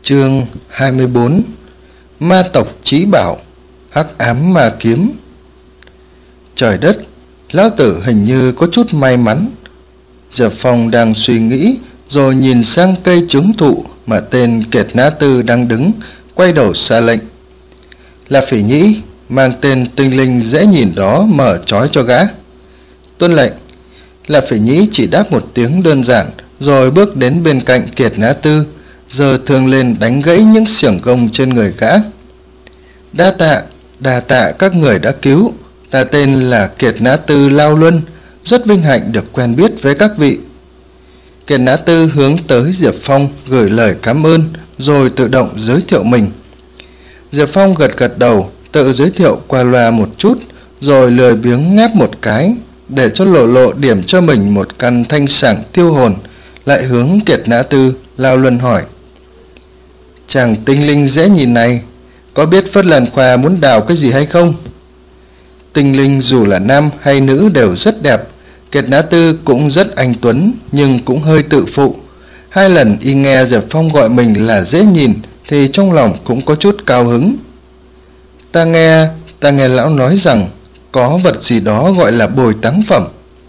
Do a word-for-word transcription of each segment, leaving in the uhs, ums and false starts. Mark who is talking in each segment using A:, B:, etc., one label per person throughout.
A: Chương hai mươi bốn. Ma tộc chí bảo, hắc ám ma kiếm. Trời đất, lão tử hình như có chút may mắn. Diệp Phong đang suy nghĩ, rồi nhìn sang cây chứng thụ mà tên Kiệt Nã Tư đang đứng, quay đầu ra lệnh. Là Phỉ Nhĩ, mang tên tinh linh dễ nhìn đó mở trói cho gã. Tuân lệnh. Là Phỉ Nhĩ chỉ đáp một tiếng đơn giản, rồi bước đến bên cạnh Kiệt Nã Tư, giơ thương lên đánh gãy những xiềng gông trên người gã. Đa tạ, đa tạ các người đã cứu. Ta tên là Kiệt Nã Tư Lao Luân, rất vinh hạnh được quen biết với các vị. Kiệt Nã Tư hướng tới Diệp Phong gửi lời cảm ơn, rồi tự động giới thiệu mình. Diệp Phong gật gật đầu, tự giới thiệu qua loa một chút, rồi lười biếng ngáp một cái, để cho lộ lộ điểm cho mình một căn thanh sảng tiêu hồn, lại hướng Kiệt Nã Tư Lao Luân hỏi. Chàng tinh linh dễ nhìn này, có biết Phất Lan Khoa muốn đào cái gì hay không? Tinh linh dù là nam hay nữ đều rất đẹp. Kiệt Nã Tư cũng rất anh tuấn, nhưng cũng hơi tự phụ. Hai lần y nghe Diệp Phong gọi mình là dễ nhìn, thì trong lòng cũng có chút cao hứng. Ta nghe, ta nghe lão nói rằng có vật gì đó gọi là bồi táng phẩm.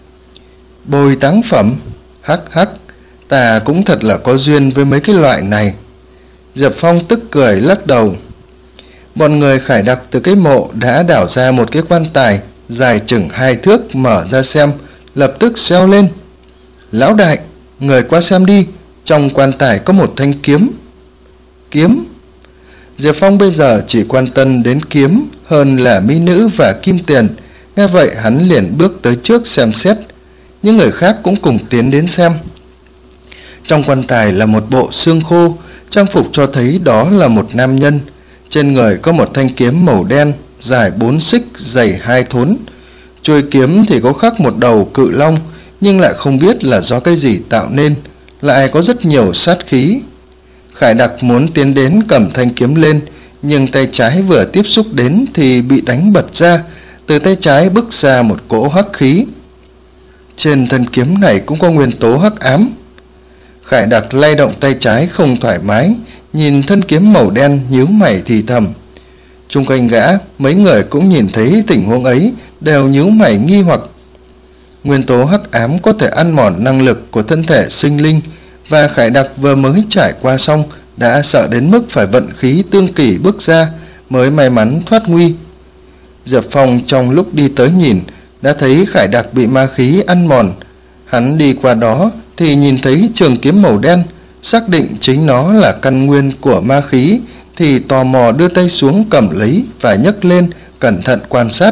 A: Bồi táng phẩm? Hắc hắc, ta cũng thật là có duyên với mấy cái loại này. Diệp Phong tức cười lắc đầu. Bọn người khải đặc từ cái mộ đã đào ra một cái quan tài dài chừng hai thước, mở ra xem, lập tức reo lên. Lão đại, người qua xem đi, trong quan tài có một thanh kiếm. Kiếm? Diệp Phong bây giờ chỉ quan tâm đến kiếm hơn là mỹ nữ và kim tiền. Nghe vậy hắn liền bước tới trước xem xét. Những người khác cũng cùng tiến đến xem. Trong quan tài là một bộ xương khô, trang phục cho thấy đó là một nam nhân. Trên người có một thanh kiếm màu đen, dài bốn xích, dày hai thốn. Chuôi kiếm thì có khắc một đầu cự long, nhưng lại không biết là do cái gì tạo nên, lại có rất nhiều sát khí. Khải đặc muốn tiến đến cầm thanh kiếm lên, nhưng tay trái vừa tiếp xúc đến thì bị đánh bật ra, từ tay trái bức ra một cỗ hắc khí. Trên thân kiếm này cũng có nguyên tố hắc ám. Khải đặc lay động tay trái không thoải mái, nhìn thân kiếm màu đen nhíu mày thì thầm. Chung quanh gã, mấy người cũng nhìn thấy tình huống ấy, đều nhíu mày nghi hoặc. Nguyên tố hắc ám có thể ăn mòn năng lực của thân thể sinh linh, và Khải đặc vừa mới trải qua xong đã sợ đến mức phải vận khí tương kỷ bước ra mới may mắn thoát nguy. Diệp Phong trong lúc đi tới nhìn đã thấy Khải đặc bị ma khí ăn mòn. Hắn đi qua đó thì nhìn thấy trường kiếm màu đen, xác định chính nó là căn nguyên của ma khí, thì tò mò đưa tay xuống cầm lấy và nhấc lên cẩn thận quan sát.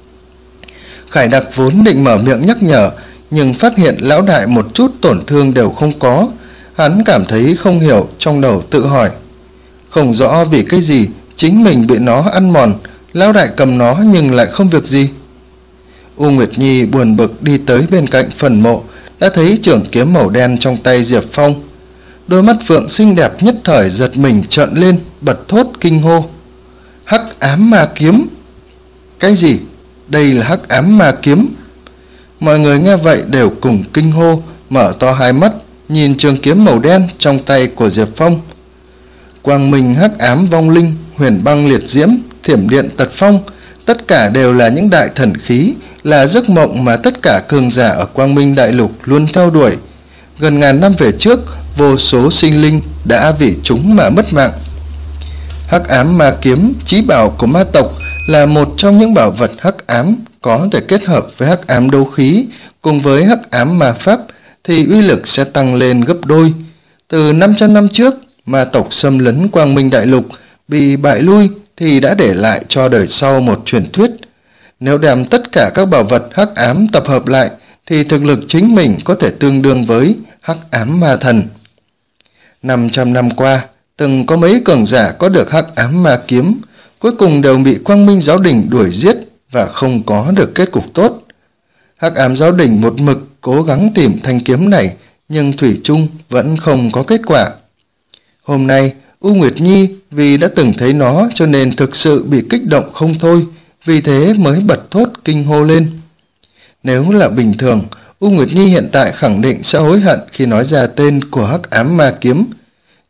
A: Khải đặc vốn định mở miệng nhắc nhở, nhưng phát hiện lão đại một chút tổn thương đều không có. Hắn cảm thấy không hiểu, trong đầu tự hỏi. Không rõ vì cái gì chính mình bị nó ăn mòn, lão đại cầm nó nhưng lại không việc gì. U Nguyệt Nhi buồn bực đi tới bên cạnh phần mộ, đã thấy trường kiếm màu đen trong tay Diệp Phong. Đôi mắt phượng xinh đẹp nhất thời giật mình trợn lên, bật thốt kinh hô. Hắc ám ma kiếm! Cái gì? Đây là hắc ám ma kiếm? Mọi người nghe vậy đều cùng kinh hô, mở to hai mắt, nhìn trường kiếm màu đen trong tay của Diệp Phong. Quang minh hắc ám vong linh, huyền băng liệt diễm, thiểm điện tật phong, tất cả đều là những đại thần khí, là giấc mộng mà tất cả cường giả ở Quang Minh Đại Lục luôn theo đuổi. Gần ngàn năm về trước, vô số sinh linh đã vì chúng mà mất mạng. Hắc ám ma kiếm, chí bảo của ma tộc, là một trong những bảo vật hắc ám có thể kết hợp với hắc ám đấu khí cùng với hắc ám ma pháp thì uy lực sẽ tăng lên gấp đôi. Từ năm trăm năm trước, ma tộc xâm lấn Quang Minh Đại Lục bị bại lui thì đã để lại cho đời sau một truyền thuyết. Nếu đem tất cả các bảo vật hắc ám tập hợp lại thì thực lực chính mình có thể tương đương với hắc ám ma thần. năm trăm năm qua, từng có mấy cường giả có được hắc ám ma kiếm, cuối cùng đều bị Quang Minh Giáo Đình đuổi giết và không có được kết cục tốt. Hắc ám Giáo Đình một mực cố gắng tìm thanh kiếm này, nhưng thủy chung vẫn không có kết quả. Hôm nay, U Nguyệt Nhi vì đã từng thấy nó cho nên thực sự bị kích động không thôi, vì thế mới bật thốt kinh hô lên. Nếu là bình thường, U Nguyệt Nhi hiện tại khẳng định sẽ hối hận khi nói ra tên của hắc ám ma kiếm.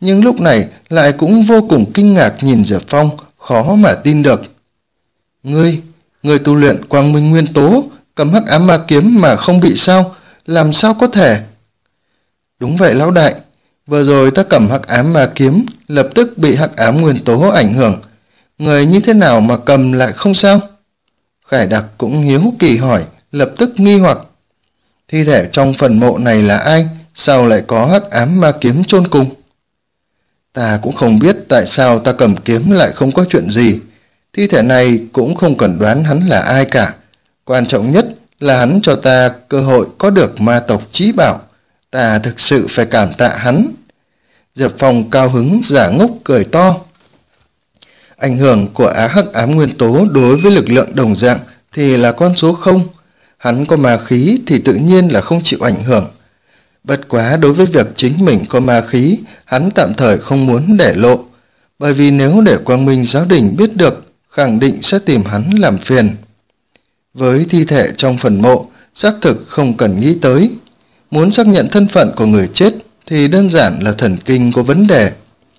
A: nhưng lúc này lại cũng vô cùng kinh ngạc nhìn Diệp Phong, khó mà tin được. Ngươi, ngươi tu luyện quang minh nguyên tố, cầm hắc ám ma kiếm mà không bị sao, làm sao có thể? Đúng vậy lão đại, vừa rồi ta cầm hắc ám ma kiếm, lập tức bị hắc ám nguyên tố ảnh hưởng. Người như thế nào mà cầm lại không sao? Khải Đặc cũng hiếu kỳ hỏi, lập tức nghi hoặc. Thi thể trong phần mộ này là ai? Sao lại có hắc ám ma kiếm chôn cùng? Ta cũng không biết tại sao ta cầm kiếm lại không có chuyện gì. Thi thể này cũng không cần đoán hắn là ai cả. Quan trọng nhất là hắn cho ta cơ hội có được ma tộc chí bảo. Ta thực sự phải cảm tạ hắn. Diệp Phong cao hứng giả ngốc cười to. Ảnh hưởng của á hắc ám nguyên tố đối với lực lượng đồng dạng thì là con số không. Hắn có ma khí thì tự nhiên là không chịu ảnh hưởng. Bất quá đối với việc chính mình có ma khí, hắn tạm thời không muốn để lộ. Bởi vì nếu để Quang Minh giáo đình biết được, khẳng định sẽ tìm hắn làm phiền. Với thi thể trong phần mộ, xác thực không cần nghĩ tới. Muốn xác nhận thân phận của người chết thì đơn giản là thần kinh có vấn đề.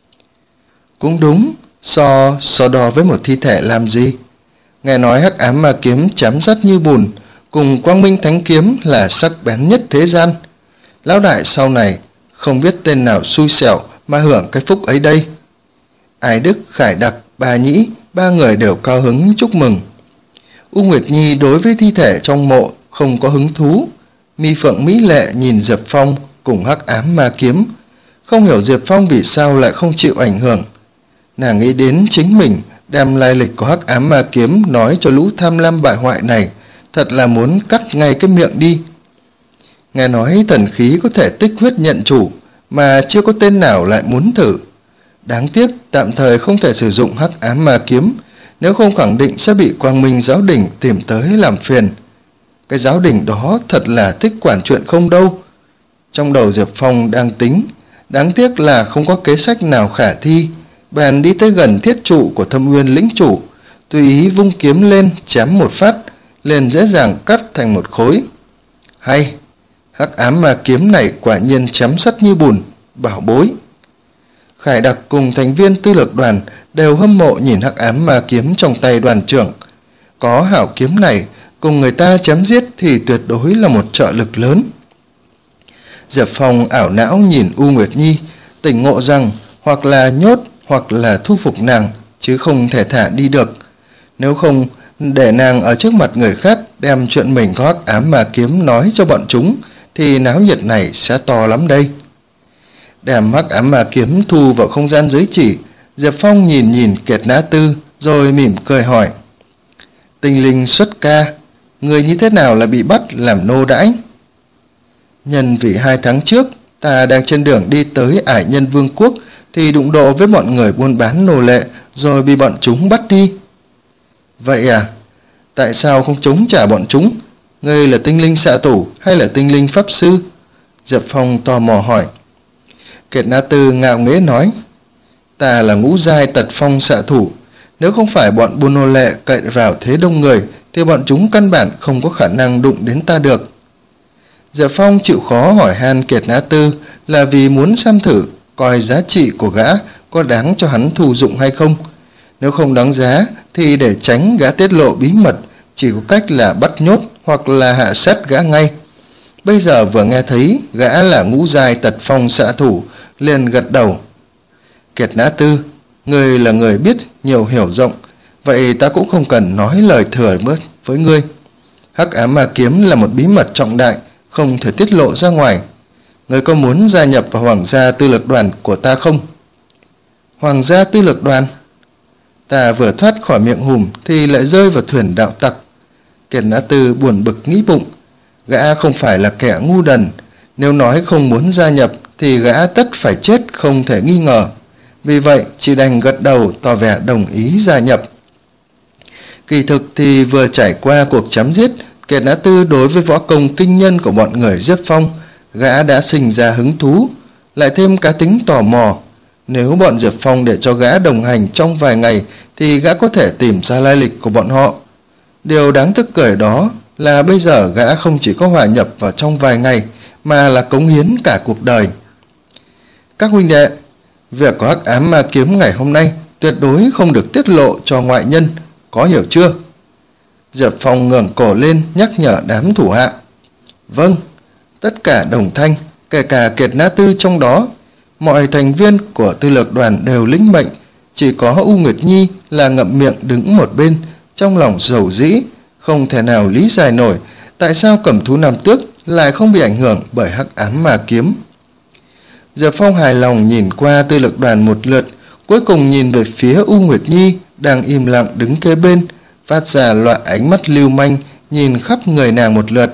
A: Cũng đúng, so so đo với một thi thể làm gì? Nghe nói hắc ám ma kiếm chém sắt như bùn, cùng Quang Minh thánh kiếm là sắc bén nhất thế gian. Lão đại sau này không biết tên nào xui xẻo mà hưởng cái phúc ấy đây. Ái Đức, Khải Đặc, Bà Nhĩ, ba người đều cao hứng chúc mừng. U Nguyệt Nhi đối với thi thể trong mộ không có hứng thú. Mi Phượng mỹ lệ nhìn Diệp Phong cùng hắc ám ma kiếm, không hiểu Diệp Phong vì sao lại không chịu ảnh hưởng. Nàng nghĩ đến chính mình đem lai lịch của hắc ám ma kiếm nói cho lũ tham lam bại hoại này, thật là muốn cắt ngay cái miệng đi. Nghe nói thần khí có thể tích huyết nhận chủ, mà chưa có tên nào lại muốn thử. Đáng tiếc tạm thời không thể sử dụng hắc ám ma kiếm, nếu không khẳng định sẽ bị Quang Minh giáo đình tìm tới làm phiền. Cái giáo đình đó thật là thích quản chuyện không đâu. Trong đầu Diệp Phong đang tính, đáng tiếc là không có kế sách nào khả thi, bèn đi tới gần thiết trụ của Thâm Uyên lĩnh chủ, tùy ý vung kiếm lên chém một phát, liền dễ dàng cắt thành một khối. Hay, hắc ám ma kiếm này quả nhiên chém sắt như bùn, bảo bối. Khải Đặc cùng thành viên tư lược đoàn đều hâm mộ nhìn hắc ám ma kiếm trong tay đoàn trưởng. Có hảo kiếm này, cùng người ta chém giết thì tuyệt đối là một trợ lực lớn. Diệp Phong ảo não nhìn U Nguyệt Nhi, tỉnh ngộ rằng hoặc là nhốt hoặc là thu phục nàng, chứ không thể thả đi được. Nếu không, để nàng ở trước mặt người khác đem chuyện mình có hắc ám ma kiếm nói cho bọn chúng, thì náo nhiệt này sẽ to lắm đây. Đem hắc ám ma kiếm thu vào không gian giới chỉ, Diệp Phong nhìn nhìn Kiệt Nã Tư rồi mỉm cười hỏi. Tinh linh xuất ca, người như thế nào là bị bắt làm nô đãi? Nhân vì hai tháng trước ta đang trên đường đi tới Ải Nhân Vương quốc thì đụng độ với bọn người buôn bán nô lệ rồi bị bọn chúng bắt đi. Vậy à, tại sao không chống trả bọn chúng? Ngươi là tinh linh xạ thủ hay là tinh linh pháp sư? Diệp Phong tò mò hỏi. Kiệt Nã Tư ngạo nghễ nói, ta là ngũ giai tật phong xạ thủ, nếu không phải bọn buôn nô lệ cậy vào thế đông người thì bọn chúng căn bản không có khả năng đụng đến ta được. Diệp Phong chịu khó hỏi han Kiệt Nã Tư là vì muốn xem thử coi giá trị của gã có đáng cho hắn thù dụng hay không. Nếu không đáng giá thì để tránh gã tiết lộ bí mật, chỉ có cách là bắt nhốt hoặc là hạ sát gã ngay. Bây giờ vừa nghe thấy gã là ngũ giai tật phong xạ thủ, liền gật đầu. Kiệt Nã Tư, ngươi là người biết nhiều hiểu rộng, vậy ta cũng không cần nói lời thừa bớt với ngươi. Hắc ám ma kiếm là một bí mật trọng đại, không thể tiết lộ ra ngoài. Ngươi có muốn gia nhập vào Hoàng gia tư lược đoàn của ta không? Hoàng gia tư lược đoàn? Ta vừa thoát khỏi miệng hùm thì lại rơi vào thuyền đạo tặc. Kiệt Nã Tư buồn bực nghĩ bụng. Gã không phải là kẻ ngu đần, nếu nói không muốn gia nhập thì gã tất phải chết không thể nghi ngờ. Vì vậy chỉ đành gật đầu tỏ vẻ đồng ý gia nhập. Kỳ thực thì vừa trải qua cuộc chém giết, Kiệt Nã Tư đối với võ công kinh nhân của bọn người Diệp Phong, gã đã sinh ra hứng thú, lại thêm cá tính tò mò. Nếu bọn Diệp Phong để cho gã đồng hành trong vài ngày thì gã có thể tìm ra lai lịch của bọn họ. Điều đáng tức cười đó là bây giờ gã không chỉ có hòa nhập vào trong vài ngày mà là cống hiến cả cuộc đời. Các huynh đệ, Việc có hắc ám ma kiếm ngày hôm nay tuyệt đối không được tiết lộ cho ngoại nhân, có hiểu chưa? Diệp Phong ngẩng cổ lên nhắc nhở đám thủ hạ. Vâng. Tất cả đồng thanh, kể cả Kiệt Na Tư trong đó. Mọi thành viên của tư lược đoàn đều lĩnh mệnh, chỉ có U Nguyệt Nhi là ngậm miệng đứng một bên, trong lòng rầu rĩ, không thể nào lý giải nổi tại sao Cẩm Thú Nam Tước lại không bị ảnh hưởng bởi hắc ám ma kiếm. Diệp Phong hài lòng nhìn qua tư lược đoàn một lượt, cuối cùng nhìn về phía U Nguyệt Nhi đang im lặng đứng kế bên, phát ra loại ánh mắt lưu manh nhìn khắp người nàng một lượt.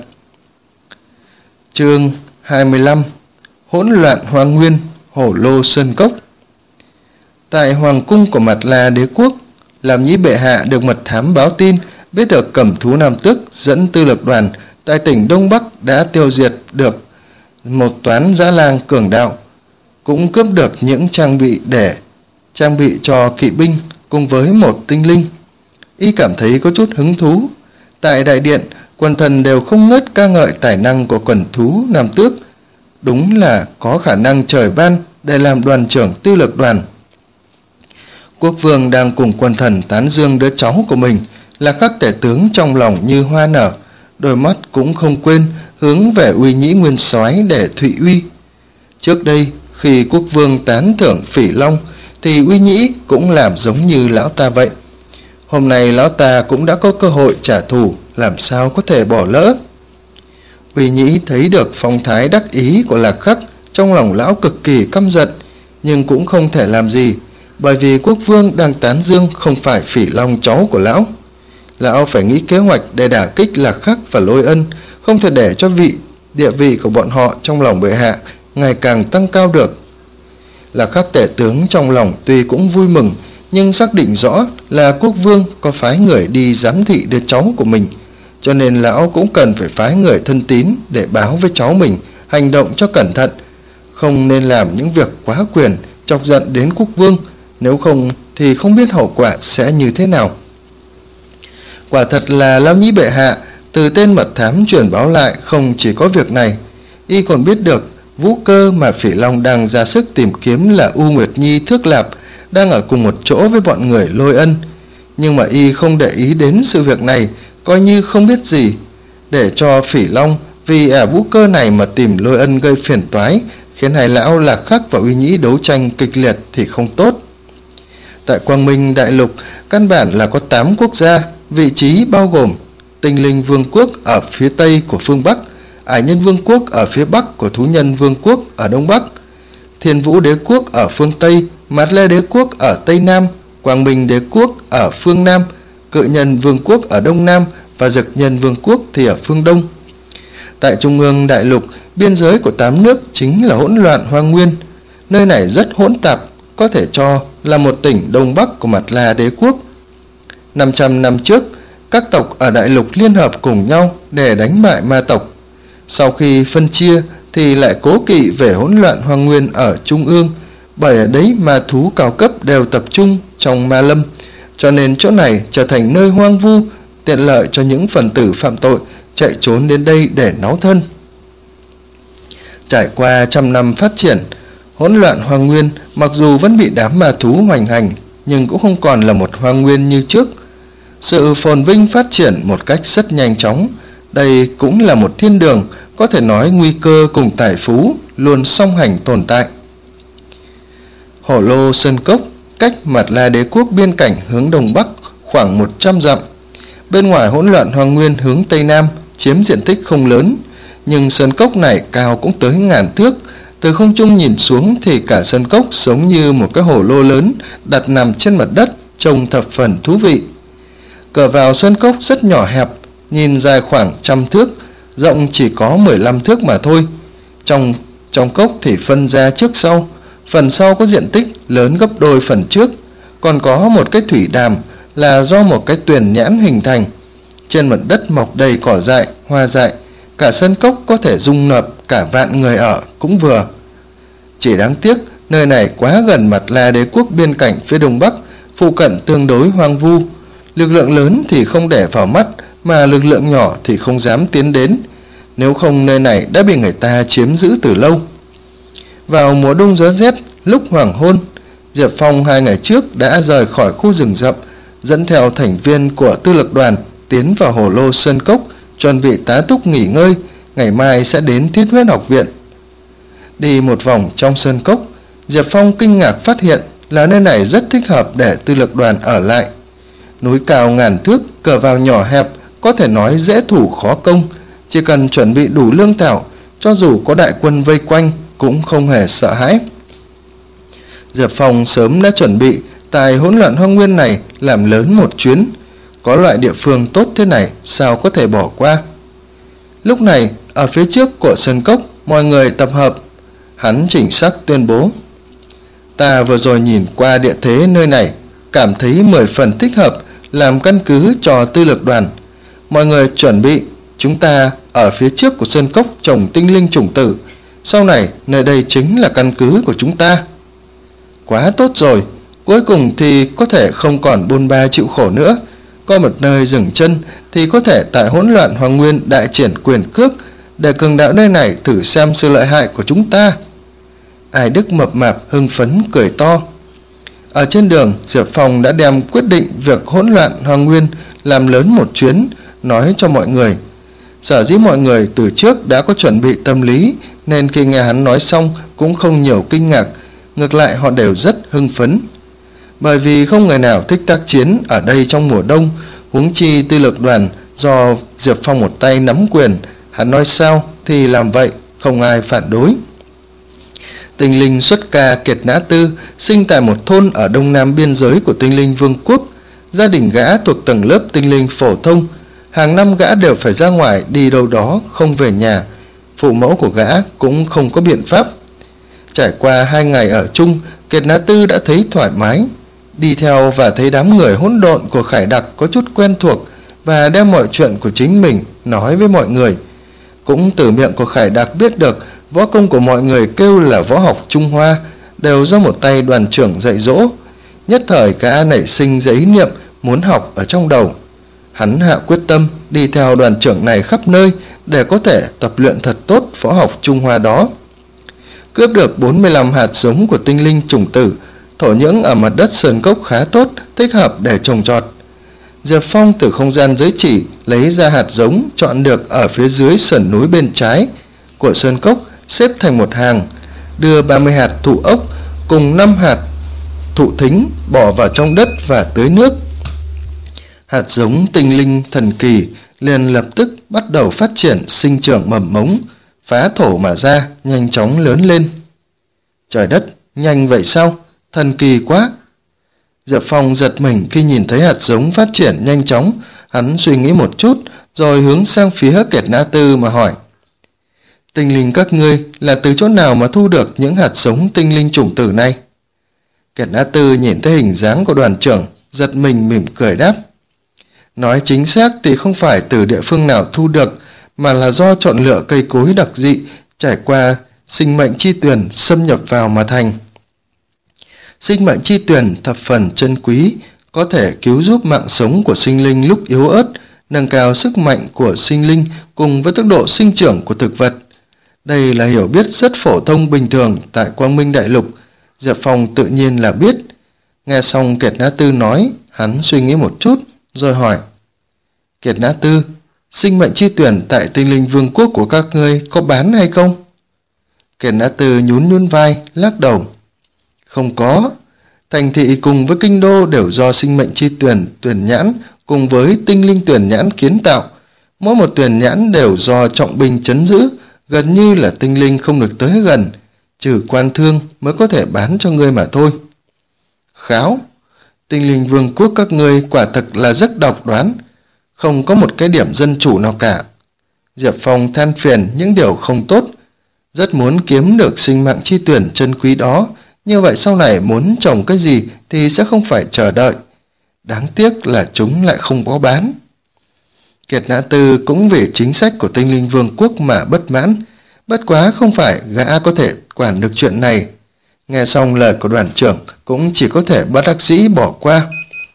A: Chương hai mươi lăm. Hỗn loạn hoang nguyên, hổ lô sơn cốc. Tại hoàng cung của Mạt La đế quốc, Làm Nhĩ bệ hạ được mật thám báo tin biết được Cẩm Thú Nam Tước dẫn tư lược đoàn tại tỉnh Đông Bắc đã tiêu diệt được một toán dã lang cường đạo, cũng cướp được những trang bị để trang bị cho kỵ binh cùng với một tinh linh. Y cảm thấy có chút hứng thú. Tại đại điện, quần thần đều không ngớt ca ngợi tài năng của Cẩm Thú Nam Tước, đúng là có khả năng trời ban để làm đoàn trưởng tư lược đoàn. Quốc vương đang cùng quần thần tán dương đứa cháu của mình là Khắc tể tướng trong lòng như hoa nở, đôi mắt cũng không quên hướng về Uy Nhĩ Nguyên Soái để thụy uy. Trước đây khi quốc vương tán thưởng Phỉ Long thì Uy Nhĩ cũng làm giống như lão ta vậy. Hôm nay lão ta cũng đã có cơ hội trả thù, làm sao có thể bỏ lỡ. Uy Nhĩ thấy được phong thái đắc ý của Lạc Khắc, trong lòng lão cực kỳ căm giận, nhưng cũng không thể làm gì, bởi vì quốc vương đang tán dương không phải Phỉ Long cháu của lão. Lão phải nghĩ kế hoạch để đả kích Lạc Khắc và Lôi Ân, không thể để cho vị địa vị của bọn họ trong lòng bệ hạ ngày càng tăng cao được. Lạc Khắc tể tướng trong lòng tuy cũng vui mừng, nhưng xác định rõ là quốc vương có phái người đi giám thị đứa cháu của mình, cho nên lão cũng cần phải phái người thân tín để báo với cháu mình hành động cho cẩn thận, không nên làm những việc quá quyền chọc giận đến quốc vương, nếu không thì không biết hậu quả sẽ như thế nào. Quả thật là Lão Nhĩ bệ hạ từ tên mật thám truyền báo lại không chỉ có việc này, y còn biết được vũ cơ mà Phỉ Long đang ra sức tìm kiếm là U Nguyệt Nhi Thước Lạp đang ở cùng một chỗ với bọn người Lôi Ân, nhưng mà y không để ý đến sự việc này, coi như không biết gì, để cho Phỉ Long vì ả vũ cơ này mà tìm Lôi Ân gây phiền toái, khiến hai lão Lạc Khắc và Uy Nhĩ đấu tranh kịch liệt thì không tốt. Tại Quang Minh Đại Lục, căn bản là có tám quốc gia, vị trí bao gồm Tinh Linh Vương quốc ở phía tây của phương Bắc, Ải Nhân Vương quốc ở phía bắc của Thú Nhân Vương quốc ở đông bắc, Thiên Vũ Đế quốc ở phương tây, Mạt Lê Đế quốc ở tây nam, Quang Minh Đế quốc ở phương nam, Cự Nhân Vương quốc ở đông nam và Dực Nhân Vương quốc thì ở phương đông. Tại Trung ương Đại Lục, biên giới của tám nước chính là hỗn loạn hoang nguyên. Nơi này rất hỗn tạp, có thể cho là một tỉnh đông bắc của Mạt La Đế quốc. năm trăm năm trước, các tộc ở Đại Lục liên hợp cùng nhau để đánh bại ma tộc. Sau khi phân chia thì lại cố kỵ về hỗn loạn hoang nguyên ở Trung ương, bởi ở đấy ma thú cao cấp đều tập trung trong ma lâm, cho nên chỗ này trở thành nơi hoang vu, tiện lợi cho những phần tử phạm tội chạy trốn đến đây để náu thân. Trải qua trăm năm phát triển, hỗn loạn hoang nguyên mặc dù vẫn bị đám ma thú hoành hành, nhưng cũng không còn là một hoang nguyên như trước. Sự phồn vinh phát triển một cách rất nhanh chóng, đây cũng là một thiên đường, có thể nói nguy cơ cùng tài phú luôn song hành tồn tại. Hổ Lô Sơn Cốc cách Mạt La Đế quốc biên cảnh hướng đông bắc khoảng một trăm dặm. Bên ngoài hỗn loạn hoang nguyên hướng tây nam chiếm diện tích không lớn, nhưng sơn cốc này cao cũng tới ngàn thước. Từ không trung nhìn xuống thì cả sơn cốc giống như một cái hồ lô lớn đặt nằm trên mặt đất, trông thập phần thú vị. Cửa vào sơn cốc rất nhỏ hẹp, nhìn dài khoảng trăm thước, rộng chỉ có mười lăm thước mà thôi. Trong trong cốc thì phân ra trước sau, phần sau có diện tích lớn gấp đôi phần trước, còn có một cái thủy đàm là do một cái tuyền nhãn hình thành. Trên mặt đất mọc đầy cỏ dại, hoa dại, cả sân cốc có thể dung nạp cả vạn người ở cũng vừa. Chỉ đáng tiếc nơi này quá gần Mạt La Đế quốc biên cảnh phía đông bắc, phụ cận tương đối hoang vu, lực lượng lớn thì không để vào mắt, mà lực lượng nhỏ thì không dám tiến đến, nếu không nơi này đã bị người ta chiếm giữ từ lâu. Vào mùa đông giá rét, Lúc hoàng hôn, Diệp Phong hai ngày trước đã rời khỏi khu rừng rậm, dẫn theo thành viên của tư lực đoàn tiến vào hồ lô sơn cốc, chuẩn bị tá túc nghỉ ngơi, ngày mai sẽ đến Thiết Huyết học viện. Đi một vòng trong sơn cốc, Diệp Phong kinh ngạc phát hiện là nơi này rất thích hợp để tư lực đoàn ở lại. Núi cao ngàn thước, cửa vào nhỏ hẹp, có thể nói dễ thủ khó công, chỉ cần chuẩn bị đủ lương thảo, cho dù có đại quân vây quanh cũng không hề sợ hãi. Diệp Phong sớm đã chuẩn bị tại hỗn loạn hoang nguyên này làm lớn một chuyến, có loại địa phương tốt thế này sao có thể bỏ qua. Lúc này, ở phía trước của sơn cốc, mọi người tập hợp. Hắn chỉnh sắc tuyên bố: ta vừa rồi nhìn qua địa thế nơi này, cảm thấy mười phần thích hợp làm căn cứ cho tư lực đoàn. Mọi người chuẩn bị, chúng ta ở phía trước của sơn cốc trồng tinh linh chủng tử, sau này nơi đây chính là căn cứ của chúng ta. Quá tốt rồi, cuối cùng thì có thể không còn bôn ba chịu khổ nữa, có một nơi dừng chân thì có thể tại hỗn loạn hoàng nguyên đại triển quyền cước, để cường đạo nơi này thử xem sự lợi hại của chúng ta. Ai Đức mập mạp hưng phấn cười to. Ở trên đường, Diệp Phong đã đem quyết định việc hỗn loạn hoàng nguyên làm lớn một chuyến, nói cho mọi người. Sở dĩ mọi người từ trước đã có chuẩn bị tâm lý, nên khi nghe hắn nói xong cũng không nhiều kinh ngạc, ngược lại họ đều rất hưng phấn. Bởi vì không người nào thích tác chiến ở đây trong mùa đông, huống chi tư lực đoàn do Diệp Phong một tay nắm quyền, hắn nói sao thì làm vậy, không ai phản đối. Tinh linh xuất ca Kiệt Nã Tư sinh tại một thôn ở đông nam biên giới của tinh linh vương quốc. Gia đình gã thuộc tầng lớp tinh linh phổ thông, hàng năm gã đều phải ra ngoài đi đâu đó, không về nhà. Phụ mẫu của gã cũng không có biện pháp. Trải qua hai ngày ở chung, Kiệt Nã Tư đã thấy thoải mái. Đi theo và thấy đám người hỗn độn của Khải Đặc có chút quen thuộc, và đem mọi chuyện của chính mình nói với mọi người. Cũng từ miệng của Khải Đặc biết được võ công của mọi người kêu là võ học Trung Hoa, đều do một tay đoàn trưởng dạy dỗ. Nhất thời cả nảy sinh ra ý niệm muốn học ở trong đầu. Hắn hạ quyết tâm đi theo đoàn trưởng này khắp nơi để có thể tập luyện thật tốt võ học Trung Hoa đó. Cướp được bốn mươi lăm hạt giống của tinh linh chủng tử, thổ nhưỡng ở mặt đất sơn cốc khá tốt, thích hợp để trồng trọt. Diệp Phong từ không gian giới chỉ lấy ra hạt giống chọn được ở phía dưới sườn núi bên trái của sơn cốc, xếp thành một hàng, đưa ba mươi hạt thụ ốc cùng năm hạt thụ thính bỏ vào trong đất và tưới nước. Hạt giống tinh linh thần kỳ liền lập tức bắt đầu phát triển, sinh trưởng mầm mống, phá thổ mà ra, nhanh chóng lớn lên. Trời đất, nhanh vậy sao? Thần kỳ quá! Diệp Phong giật mình khi nhìn thấy hạt giống phát triển nhanh chóng. Hắn suy nghĩ một chút rồi hướng sang phía Kiệt Nã Tư mà hỏi: tinh linh các ngươi là từ chỗ nào mà thu được những hạt giống tinh linh chủng tử này? Kiệt Nã Tư nhìn thấy hình dáng của đoàn trưởng, giật mình mỉm cười đáp: nói chính xác thì không phải từ địa phương nào thu được, mà là do chọn lựa cây cối đặc dị, trải qua sinh mệnh chi tuyển xâm nhập vào mà thành. Sinh mệnh chi tuyển thập phần chân quý, có thể cứu giúp mạng sống của sinh linh lúc yếu ớt, nâng cao sức mạnh của sinh linh cùng với tốc độ sinh trưởng của thực vật. Đây là hiểu biết rất phổ thông bình thường tại Quang Minh Đại Lục, Diệp Phong tự nhiên là biết. Nghe xong Kiệt Nã Tư nói, hắn suy nghĩ một chút rồi hỏi: Kiệt Nã Tư, sinh mệnh chi tuyển tại tinh linh vương quốc của các ngươi có bán hay không? Kiệt Nã Tư nhún nhún vai, lắc đầu: không có. Thành thị cùng với kinh đô đều do sinh mệnh chi tuyển tuyển nhãn cùng với tinh linh tuyển nhãn kiến tạo. Mỗi một tuyển nhãn đều do trọng binh trấn giữ, gần như là tinh linh không được tới gần, trừ quan thương mới có thể bán cho ngươi mà thôi. Kháo, tinh linh vương quốc các ngươi quả thực là rất độc đoán, không có một cái điểm dân chủ nào cả. Diệp Phong than phiền những điều không tốt, rất muốn kiếm được sinh mạng chi tuyển chân quý đó, như vậy sau này muốn trồng cái gì thì sẽ không phải chờ đợi. Đáng tiếc là chúng lại không có bán. Kiệt Nã Tư cũng vì chính sách của tinh linh vương quốc mà bất mãn, bất quá không phải gã có thể quản được chuyện này. Nghe xong lời của đoàn trưởng cũng chỉ có thể bất đắc dĩ bỏ qua.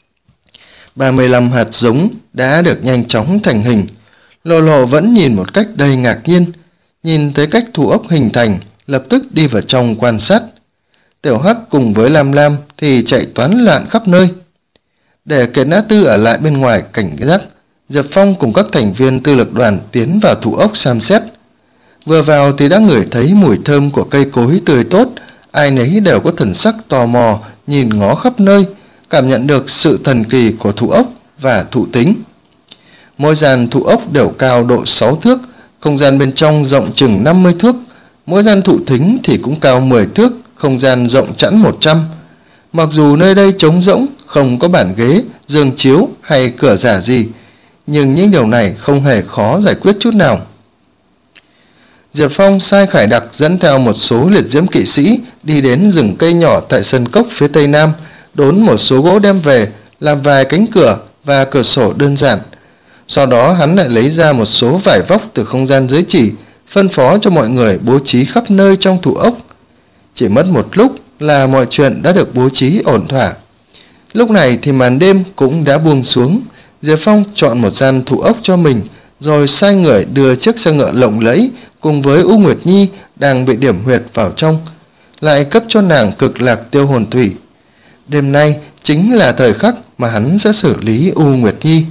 A: ba mươi lăm hạt giống đã được nhanh chóng thành hình. Lô Lộ vẫn nhìn một cách đầy ngạc nhiên, nhìn thấy cách thủ ốc hình thành, lập tức đi vào trong quan sát. Tiểu Hắc cùng với Lam Lam thì chạy toán loạn khắp nơi. Để Kiệt Nã Tư ở lại bên ngoài cảnh giác, Diệp Phong cùng các thành viên tư lực đoàn tiến vào thủ ốc xem xét. Vừa vào thì đã ngửi thấy mùi thơm của cây cối tươi tốt, ai nấy đều có thần sắc tò mò nhìn ngó khắp nơi, cảm nhận được sự thần kỳ của thủ ốc và thụ tính. Mỗi gian thủ ốc đều cao độ sáu thước, không gian bên trong rộng chừng năm mươi thước, mỗi gian thụ thính thì cũng cao mười thước, không gian rộng chẵn một trăm. Mặc dù nơi đây trống rỗng, không có bàn ghế, giường chiếu hay cửa giả gì, nhưng những điều này không hề khó giải quyết chút nào. Diệp Phong sai Khải Đặc dẫn theo một số liệt diễm kỵ sĩ đi đến rừng cây nhỏ tại sân cốc phía tây nam, đốn một số gỗ đem về, làm vài cánh cửa và cửa sổ đơn giản. Sau đó hắn lại lấy ra một số vải vóc từ không gian giới chỉ, phân phó cho mọi người bố trí khắp nơi trong thủ ốc. Chỉ mất một lúc là mọi chuyện đã được bố trí ổn thỏa. Lúc này thì màn đêm cũng đã buông xuống. Diệp Phong chọn một gian thủ ốc cho mình, rồi sai người đưa chiếc xe ngựa lộng lẫy cùng với U Nguyệt Nhi đang bị điểm huyệt vào trong, lại cấp cho nàng cực lạc tiêu hồn thủy. Đêm nay chính là thời khắc mà hắn sẽ xử lý U Nguyệt Nhi.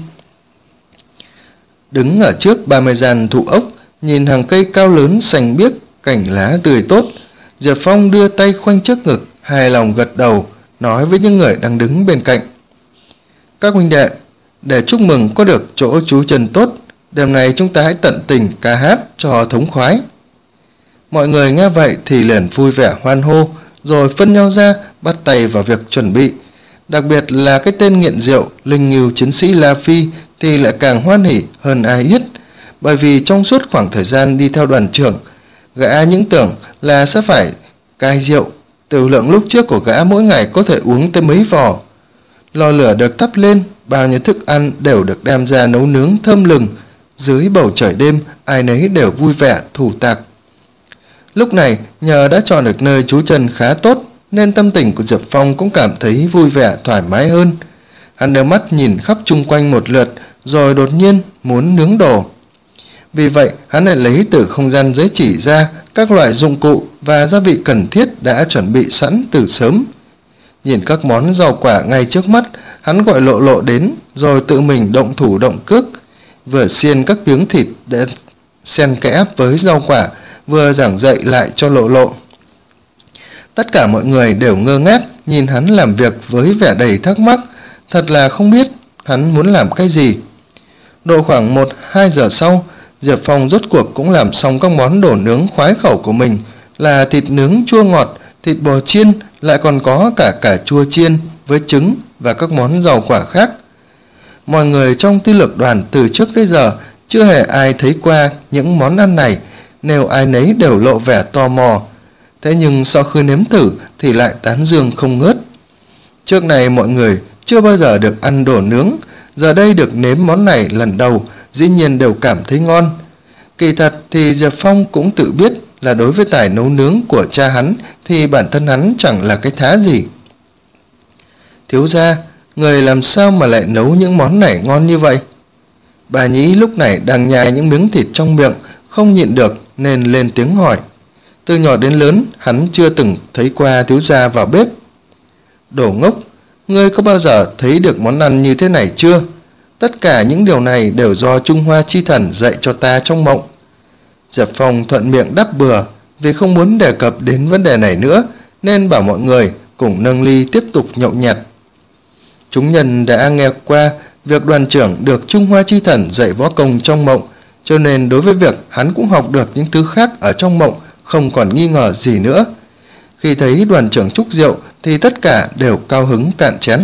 A: Đứng ở trước ba mươi gian thủ ốc, nhìn hàng cây cao lớn xanh biếc, cành lá tươi tốt, Diệp Phong đưa tay khoanh trước ngực, hài lòng gật đầu, nói với những người đang đứng bên cạnh: Các huynh đệ, để chúc mừng có được chỗ trú chân tốt, đêm nay chúng ta hãy tận tình ca hát cho thống khoái. Mọi người nghe vậy thì liền vui vẻ hoan hô, rồi phân nhau ra bắt tay vào việc chuẩn bị. Đặc biệt là cái tên nghiện rượu linh ngưu chiến sĩ La Phi thì lại càng hoan hỉ hơn ai hết, bởi vì trong suốt khoảng thời gian đi theo đoàn trưởng, gã những tưởng là sẽ phải cai rượu. Tiểu lượng lúc trước của gã mỗi ngày có thể uống tới mấy vò. Lò lửa được thắp lên, bao nhiêu thức ăn đều được đem ra nấu nướng thơm lừng. Dưới bầu trời đêm, ai nấy đều vui vẻ thủ tạc. Lúc này nhờ đã chọn được nơi trú chân khá tốt, nên tâm tình của Diệp Phong cũng cảm thấy vui vẻ thoải mái hơn. Hắn đưa mắt nhìn khắp chung quanh một lượt, rồi đột nhiên muốn nướng đồ. Vì vậy hắn lại lấy từ không gian giới chỉ ra các loại dụng cụ và gia vị cần thiết đã chuẩn bị sẵn từ sớm. Nhìn các món rau quả ngay trước mắt, hắn gọi Lộ Lộ đến, rồi tự mình động thủ động cước, vừa xiên các miếng thịt để xen kẽ với rau quả, vừa giảng dạy lại cho Lộ Lộ. Tất cả mọi người đều ngơ ngác nhìn hắn làm việc với vẻ đầy thắc mắc, thật là không biết hắn muốn làm cái gì. Độ khoảng một hai giờ sau, Diệp Phong rốt cuộc cũng làm xong các món đồ nướng khoái khẩu của mình, là thịt nướng chua ngọt, thịt bò chiên, lại còn có cả cà chua chiên với trứng và các món rau quả khác. Mọi người trong tư lược đoàn từ trước tới giờ chưa hề ai thấy qua những món ăn này, nếu ai nấy đều lộ vẻ tò mò. Thế nhưng sau khi nếm thử thì lại tán dương không ngớt. Trước này mọi người chưa bao giờ được ăn đồ nướng, giờ đây được nếm món này lần đầu, dĩ nhiên đều cảm thấy ngon. Kỳ thật thì Diệp Phong cũng tự biết là đối với tài nấu nướng của cha hắn thì bản thân hắn chẳng là cái thá gì. Thiếu gia, người làm sao mà lại nấu những món này ngon như vậy? Bà Nhĩ lúc này đang nhai những miếng thịt trong miệng, không nhịn được nên lên tiếng hỏi. Từ nhỏ đến lớn, hắn chưa từng thấy qua thiếu gia vào bếp. Đồ ngốc, ngươi có bao giờ thấy được món ăn như thế này chưa? Tất cả những điều này đều do Trung Hoa Chi Thần dạy cho ta trong mộng. Diệp Phong thuận miệng đáp bừa, vì không muốn đề cập đến vấn đề này nữa, nên bảo mọi người cùng nâng ly tiếp tục nhậu nhẹt. Chúng nhân đã nghe qua việc đoàn trưởng được Trung Hoa Chi Thần dạy võ công trong mộng, cho nên đối với việc hắn cũng học được những thứ khác ở trong mộng không còn nghi ngờ gì nữa. Khi thấy đoàn trưởng chúc rượu thì tất cả đều cao hứng cạn chén.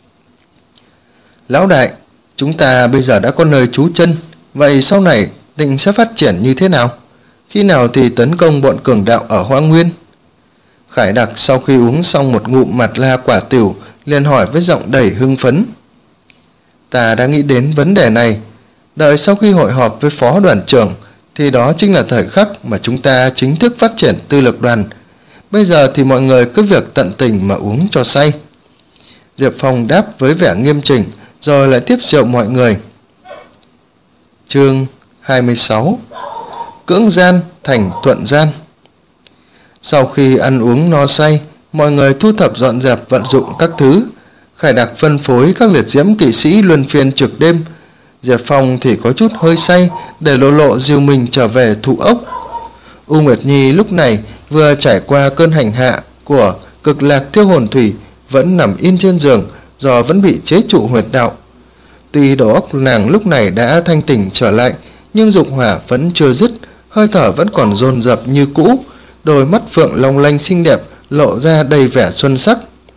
A: Lão đại, chúng ta bây giờ đã có nơi trú chân, vậy sau này định sẽ phát triển như thế nào? Khi nào thì tấn công bọn cường đạo ở Hoa Nguyên? Khải Đặc sau khi uống xong một ngụm Mạt La quả tiểu liền hỏi với giọng đầy hưng phấn. Ta đã nghĩ đến vấn đề này, đợi sau khi hội họp với phó đoàn trưởng thì đó chính là thời khắc mà chúng ta chính thức phát triển tư lực đoàn. Bây giờ thì mọi người cứ việc tận tình mà uống cho say. Diệp Phong đáp với vẻ nghiêm chỉnh, rồi lại tiếp rượu mọi người. Chương hai mươi sáu. Cưỡng gian thành thuận gian. Sau khi ăn uống no say, mọi người thu thập dọn dẹp vận dụng các thứ. Khải Đặc phân phối các liệt diễm kỵ sĩ luân phiên trực đêm. Diệp Phong thì có chút hơi say, để Lộ Lộ dìu mình trở về Thụ Ốc. U Nguyệt Nhi lúc này vừa trải qua cơn hành hạ của Cực Lạc Thiêu Hồn Thủy, vẫn nằm yên trên giường do vẫn bị chế trụ huyệt đạo. Tuy đầu óc nàng lúc này đã thanh tỉnh trở lại, nhưng dục hỏa vẫn chưa dứt, hơi thở vẫn còn dồn dập như cũ, đôi mắt phượng long lanh xinh đẹp lộ ra đầy vẻ xuân sắc.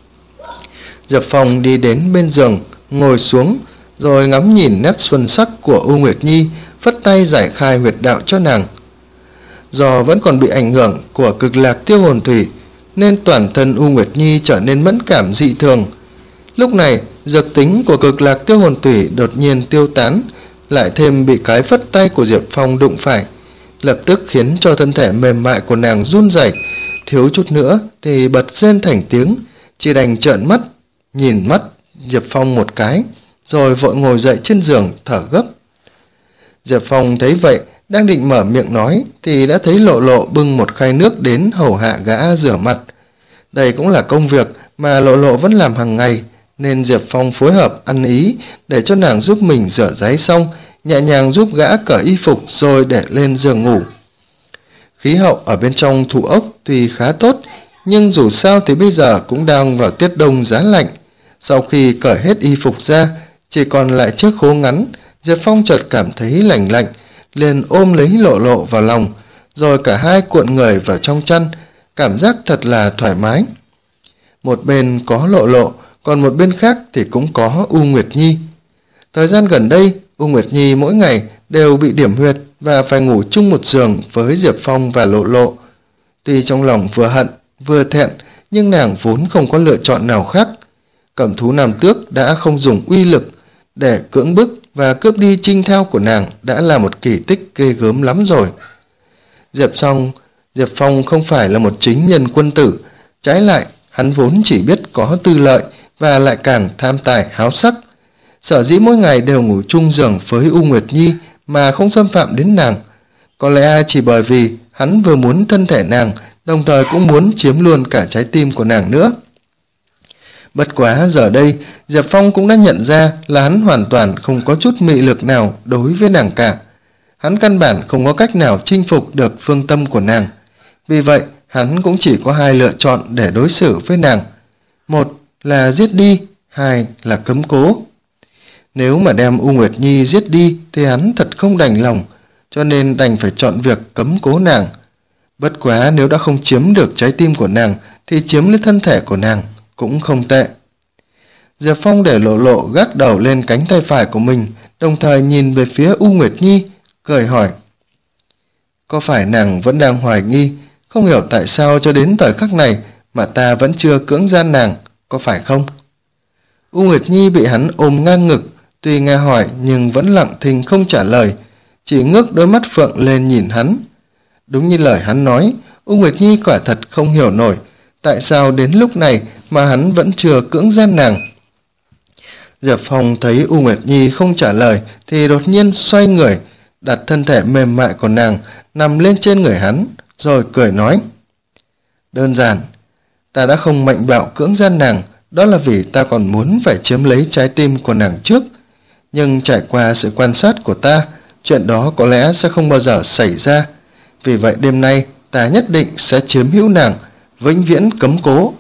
A: Diệp Phong đi đến bên giường, ngồi xuống, rồi ngắm nhìn nét xuân sắc của U Nguyệt Nhi, phất tay giải khai huyệt đạo cho nàng. Do vẫn còn bị ảnh hưởng của Cực Lạc Tiêu Hồn Thủy, nên toàn thân U Nguyệt Nhi trở nên mẫn cảm dị thường. Lúc này, dược tính của Cực Lạc Tiêu Hồn Thủy đột nhiên tiêu tán, lại thêm bị cái phất tay của Diệp Phong đụng phải, lập tức khiến cho thân thể mềm mại của nàng run rẩy, thiếu chút nữa thì bật rên thành tiếng, chỉ đành trợn mắt nhìn mắt Diệp Phong một cái, rồi vội ngồi dậy trên giường thở gấp. Diệp Phong thấy vậy, đang định mở miệng nói thì đã thấy Lộ Lộ bưng một khay nước đến hầu hạ gã rửa mặt. Đây cũng là công việc mà Lộ Lộ vẫn làm hàng ngày, nên Diệp Phong phối hợp ăn ý để cho nàng giúp mình rửa ráy xong, nhẹ nhàng giúp gã cởi y phục rồi để lên giường ngủ. Khí hậu ở bên trong Thụ Ốc tuy khá tốt, nhưng dù sao thì bây giờ cũng đang vào tiết đông giá lạnh. Sau khi cởi hết y phục ra, chỉ còn lại chiếc khố ngắn, Diệp Phong chợt cảm thấy lạnh lạnh, liền ôm lấy Lộ Lộ vào lòng, rồi cả hai cuộn người vào trong chăn, cảm giác thật là thoải mái. Một bên có Lộ Lộ, còn một bên khác thì cũng có U Nguyệt Nhi. Thời gian gần đây, U Nguyệt Nhi mỗi ngày đều bị điểm huyệt và phải ngủ chung một giường với Diệp Phong và Lộ Lộ. Tuy trong lòng vừa hận vừa thẹn, nhưng nàng vốn không có lựa chọn nào khác. Cẩm thú Nam Tước đã không dùng uy lực để cưỡng bức và cướp đi trinh thao của nàng đã là một kỳ tích ghê gớm lắm rồi. Diệp Phong, Diệp Phong không phải là một chính nhân quân tử, trái lại hắn vốn chỉ biết có tư lợi và lại càng tham tài háo sắc. Sở dĩ mỗi ngày đều ngủ chung giường với U Nguyệt Nhi mà không xâm phạm đến nàng, có lẽ chỉ bởi vì hắn vừa muốn thân thể nàng, đồng thời cũng muốn chiếm luôn cả trái tim của nàng nữa. Bất quá giờ đây, Diệp Phong cũng đã nhận ra là hắn hoàn toàn không có chút mị lực nào đối với nàng cả. Hắn căn bản không có cách nào chinh phục được phương tâm của nàng. Vì vậy, hắn cũng chỉ có hai lựa chọn để đối xử với nàng. Một là giết đi, hai là cấm cố. Nếu mà đem U Nguyệt Nhi giết đi thì hắn thật không đành lòng, cho nên đành phải chọn việc cấm cố nàng. Bất quá nếu đã không chiếm được trái tim của nàng thì chiếm lấy thân thể của nàng cũng không tệ. Diệp Phong để Lộ Lộ gác đầu lên cánh tay phải của mình, đồng thời nhìn về phía U Nguyệt Nhi, cười hỏi: có phải nàng vẫn đang hoài nghi, không hiểu tại sao cho đến thời khắc này mà ta vẫn chưa cưỡng gian nàng, có phải không? U Nguyệt Nhi bị hắn ôm ngang ngực, tuy nghe hỏi nhưng vẫn lặng thinh không trả lời, chỉ ngước đôi mắt phượng lên nhìn hắn. Đúng như lời hắn nói, U Nguyệt Nhi quả thật không hiểu nổi tại sao đến lúc này mà hắn vẫn chưa cưỡng gian nàng. Diệp Phong thấy U Nguyệt Nhi không trả lời thì đột nhiên xoay người, đặt thân thể mềm mại của nàng nằm lên trên người hắn, rồi cười nói: đơn giản, ta đã không mạnh bạo cưỡng gian nàng, đó là vì ta còn muốn phải chiếm lấy trái tim của nàng trước. Nhưng trải qua sự quan sát của ta, chuyện đó có lẽ sẽ không bao giờ xảy ra. Vì vậy đêm nay ta nhất định sẽ chiếm hữu nàng, vĩnh viễn cấm cố.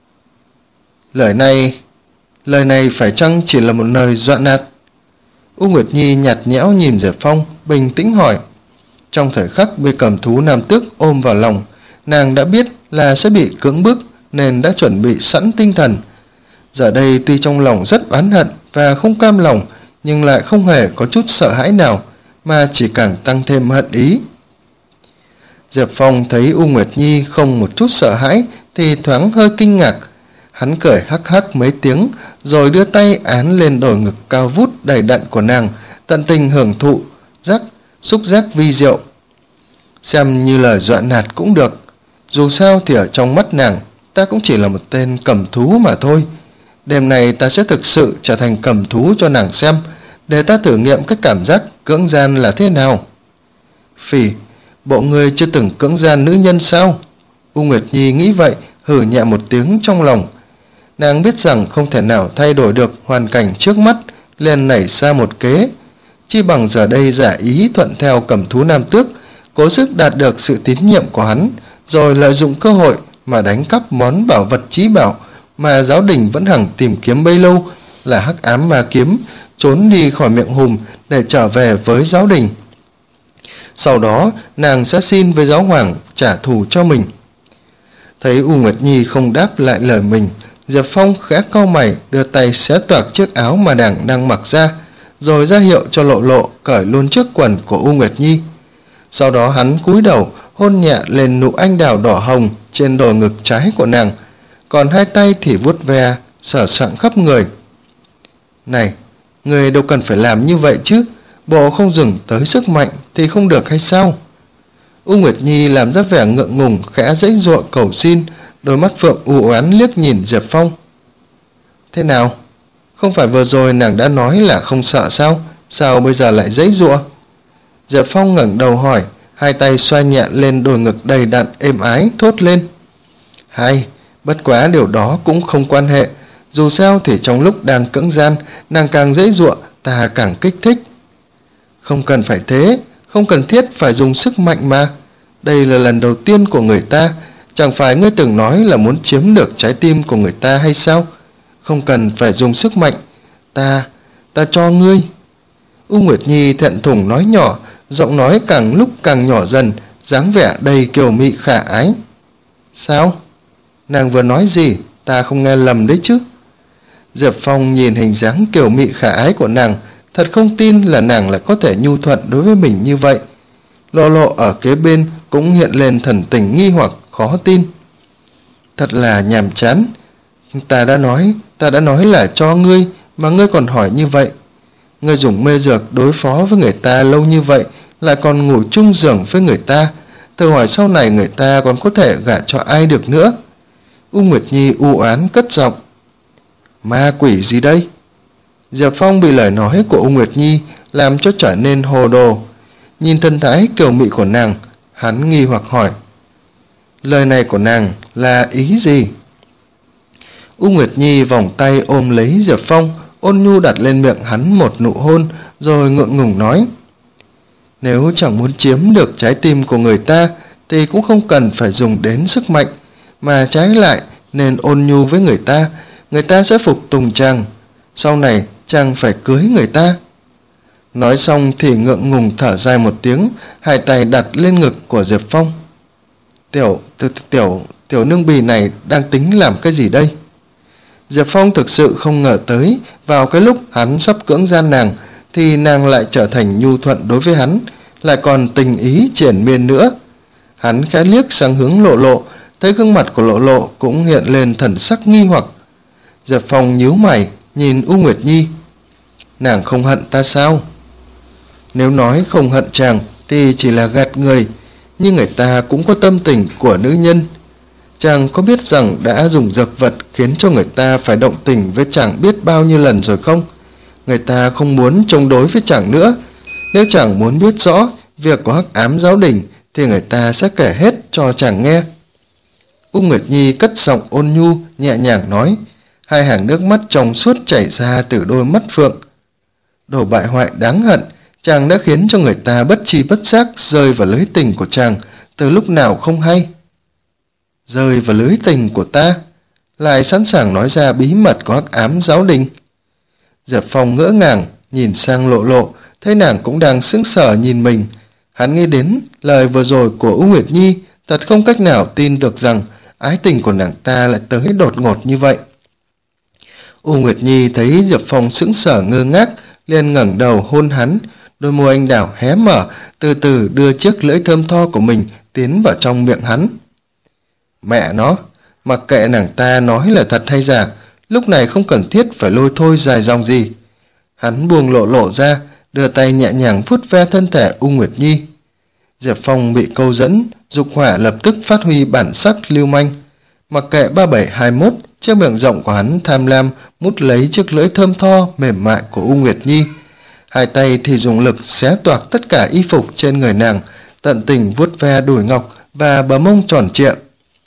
A: Lời này, lời này phải chăng chỉ là một lời dọa nạt? U Nguyệt Nhi nhạt nhẽo nhìn Diệp Phong, bình tĩnh hỏi. Trong thời khắc bị Cầm Thú Nam Tước ôm vào lòng, nàng đã biết là sẽ bị cưỡng bức nên đã chuẩn bị sẵn tinh thần. Giờ đây tuy trong lòng rất oán hận và không cam lòng, nhưng lại không hề có chút sợ hãi nào, mà chỉ càng tăng thêm hận ý. Diệp Phong thấy U Nguyệt Nhi không một chút sợ hãi thì thoáng hơi kinh ngạc. Hắn cười hắc hắc mấy tiếng, rồi đưa tay án lên đồi ngực cao vút đầy đặn của nàng, tận tình hưởng thụ giác xúc giác vi diệu. Xem như lời dọa nạt cũng được, dù sao thì ở trong mắt nàng ta cũng chỉ là một tên cầm thú mà thôi. Đêm này ta sẽ thực sự trở thành cầm thú cho nàng xem, để ta thử nghiệm cái cảm giác cưỡng gian là thế nào. Phỉ, bộ ngươi chưa từng cưỡng gian nữ nhân sao? U Nguyệt Nhi nghĩ vậy, hừ nhẹ một tiếng trong lòng. Nàng biết rằng không thể nào thay đổi được hoàn cảnh trước mắt, liền nảy ra một kế, chi bằng giờ đây giả ý thuận theo Cầm Thú Nam Tước, cố sức đạt được sự tín nhiệm của hắn, rồi lợi dụng cơ hội mà đánh cắp món bảo vật chí bảo mà giáo đình vẫn hằng tìm kiếm bấy lâu, là Hắc Ám Ma Kiếm, trốn đi khỏi miệng hùm để trở về với giáo đình. Sau đó nàng sẽ xin với giáo hoàng trả thù cho mình. Thấy U Nguyệt Nhi không đáp lại lời mình, Diệp Phong khẽ cau mày, đưa tay xé toạc chiếc áo mà nàng đang mặc ra, rồi ra hiệu cho Lộ Lộ cởi luôn chiếc quần của U Nguyệt Nhi. Sau đó hắn cúi đầu hôn nhẹ lên nụ anh đào đỏ hồng trên đồi ngực trái của nàng, còn hai tay thì vuốt ve sờ soạng khắp người. Này, người đâu cần phải làm như vậy chứ, bộ không dùng tới sức mạnh thì không được hay sao? U Nguyệt Nhi làm ra vẻ ngượng ngùng, khẽ giãy giụa cầu xin, đôi mắt phượng u oán liếc nhìn Diệp Phong. Thế nào? Không phải vừa rồi nàng đã nói là không sợ sao? Sao bây giờ lại giãy giụa? Diệp Phong ngẩng đầu hỏi, hai tay xoa nhẹ lên đồi ngực đầy đặn êm ái, thốt lên. Hay, bất quá điều đó cũng không quan hệ. Dù sao thì trong lúc đang cưỡng gian, nàng càng giãy giụa, ta càng kích thích. Không cần phải thế, không cần thiết phải dùng sức mạnh mà. Đây là lần đầu tiên của người ta, chẳng phải ngươi từng nói là muốn chiếm được trái tim của người ta hay sao? Không cần phải dùng sức mạnh, ta, ta cho ngươi. U Nguyệt Nhi thẹn thùng nói nhỏ, giọng nói càng lúc càng nhỏ dần, dáng vẻ đầy kiều mị khả ái. Sao? Nàng vừa nói gì? Ta không nghe lầm đấy chứ? Diệp Phong nhìn hình dáng kiều mị khả ái của nàng, thật không tin là nàng lại có thể nhu thuận đối với mình như vậy. Lộ Lộ ở kế bên cũng hiện lên thần tình nghi hoặc khó tin. Thật là nhàm chán. Ta đã nói, ta đã nói là cho ngươi, mà ngươi còn hỏi như vậy. Ngươi dùng mê dược đối phó với người ta lâu như vậy, lại còn ngủ chung giường với người ta, thử hỏi sau này người ta còn có thể gả cho ai được nữa? U Nguyệt Nhi u oán cất giọng. Ma quỷ gì đây? Diệp Phong bị lời nói của U Nguyệt Nhi làm cho trở nên hồ đồ. Nhìn thân thái kiều mị của nàng, hắn nghi hoặc hỏi. Lời này của nàng là ý gì? U Nguyệt Nhi vòng tay ôm lấy Diệp Phong, ôn nhu đặt lên miệng hắn một nụ hôn, rồi ngượng ngùng nói. Nếu chẳng muốn chiếm được trái tim của người ta, thì cũng không cần phải dùng đến sức mạnh, mà trái lại nên ôn nhu với người ta, người ta sẽ phục tùng chàng. Sau này chàng phải cưới người ta. Nói xong thì ngượng ngùng thở dài một tiếng, hai tay đặt lên ngực của Diệp Phong. Tiểu, tiểu, tiểu, tiểu nương bì này đang tính làm cái gì đây? Diệp Phong thực sự không ngờ tới, vào cái lúc hắn sắp cưỡng gian nàng, thì nàng lại trở thành nhu thuận đối với hắn, lại còn tình ý triển miên nữa. Hắn khẽ liếc sang hướng Lộ Lộ, thấy gương mặt của Lộ Lộ cũng hiện lên thần sắc nghi hoặc. Diệp Phong nhíu mày, nhìn U Nguyệt Nhi. Nàng không hận ta sao? Nếu nói không hận chàng thì chỉ là gạt người, nhưng người ta cũng có tâm tình của nữ nhân. Chàng có biết rằng đã dùng dược vật khiến cho người ta phải động tình với chàng biết bao nhiêu lần rồi không? Người ta không muốn chống đối với chàng nữa. Nếu chàng muốn biết rõ việc của Hắc Ám giáo đình thì người ta sẽ kể hết cho chàng nghe. U Nguyệt Nhi cất giọng ôn nhu, nhẹ nhàng nói, hai hàng nước mắt trong suốt chảy ra từ đôi mắt phượng. Đồ bại hoại đáng hận, chàng đã khiến cho người ta bất tri bất giác rơi vào lưới tình của chàng từ lúc nào không hay. Rơi vào lưới tình của ta, lại sẵn sàng nói ra bí mật của Hắc Ám giáo đình. Diệp Phong ngỡ ngàng nhìn sang Lộ Lộ, thấy nàng cũng đang sững sờ nhìn mình. Hắn nghĩ đến lời vừa rồi của U Nguyệt Nhi, thật không cách nào tin được rằng ái tình của nàng ta lại tới đột ngột như vậy. U Nguyệt Nhi thấy Diệp Phong sững sờ ngơ ngác, liền ngẩng đầu hôn hắn, đôi môi anh đào hé mở, từ từ đưa chiếc lưỡi thơm tho của mình tiến vào trong miệng hắn. Mẹ nó, mặc kệ nàng ta nói là thật hay giả, lúc này không cần thiết phải lôi thôi dài dòng gì. Hắn buông Lộ Lộ ra, đưa tay nhẹ nhàng vuốt ve thân thể U Nguyệt Nhi. Diệp Phong bị câu dẫn, dục hỏa lập tức phát huy bản sắc lưu manh. Mặc kệ ba bảy hai mốt, chiếc miệng rộng của hắn tham lam mút lấy chiếc lưỡi thơm tho mềm mại của U Nguyệt Nhi. Hai tay thì dùng lực xé toạc tất cả y phục trên người nàng, tận tình vuốt ve đùi ngọc và bờ mông tròn trịa.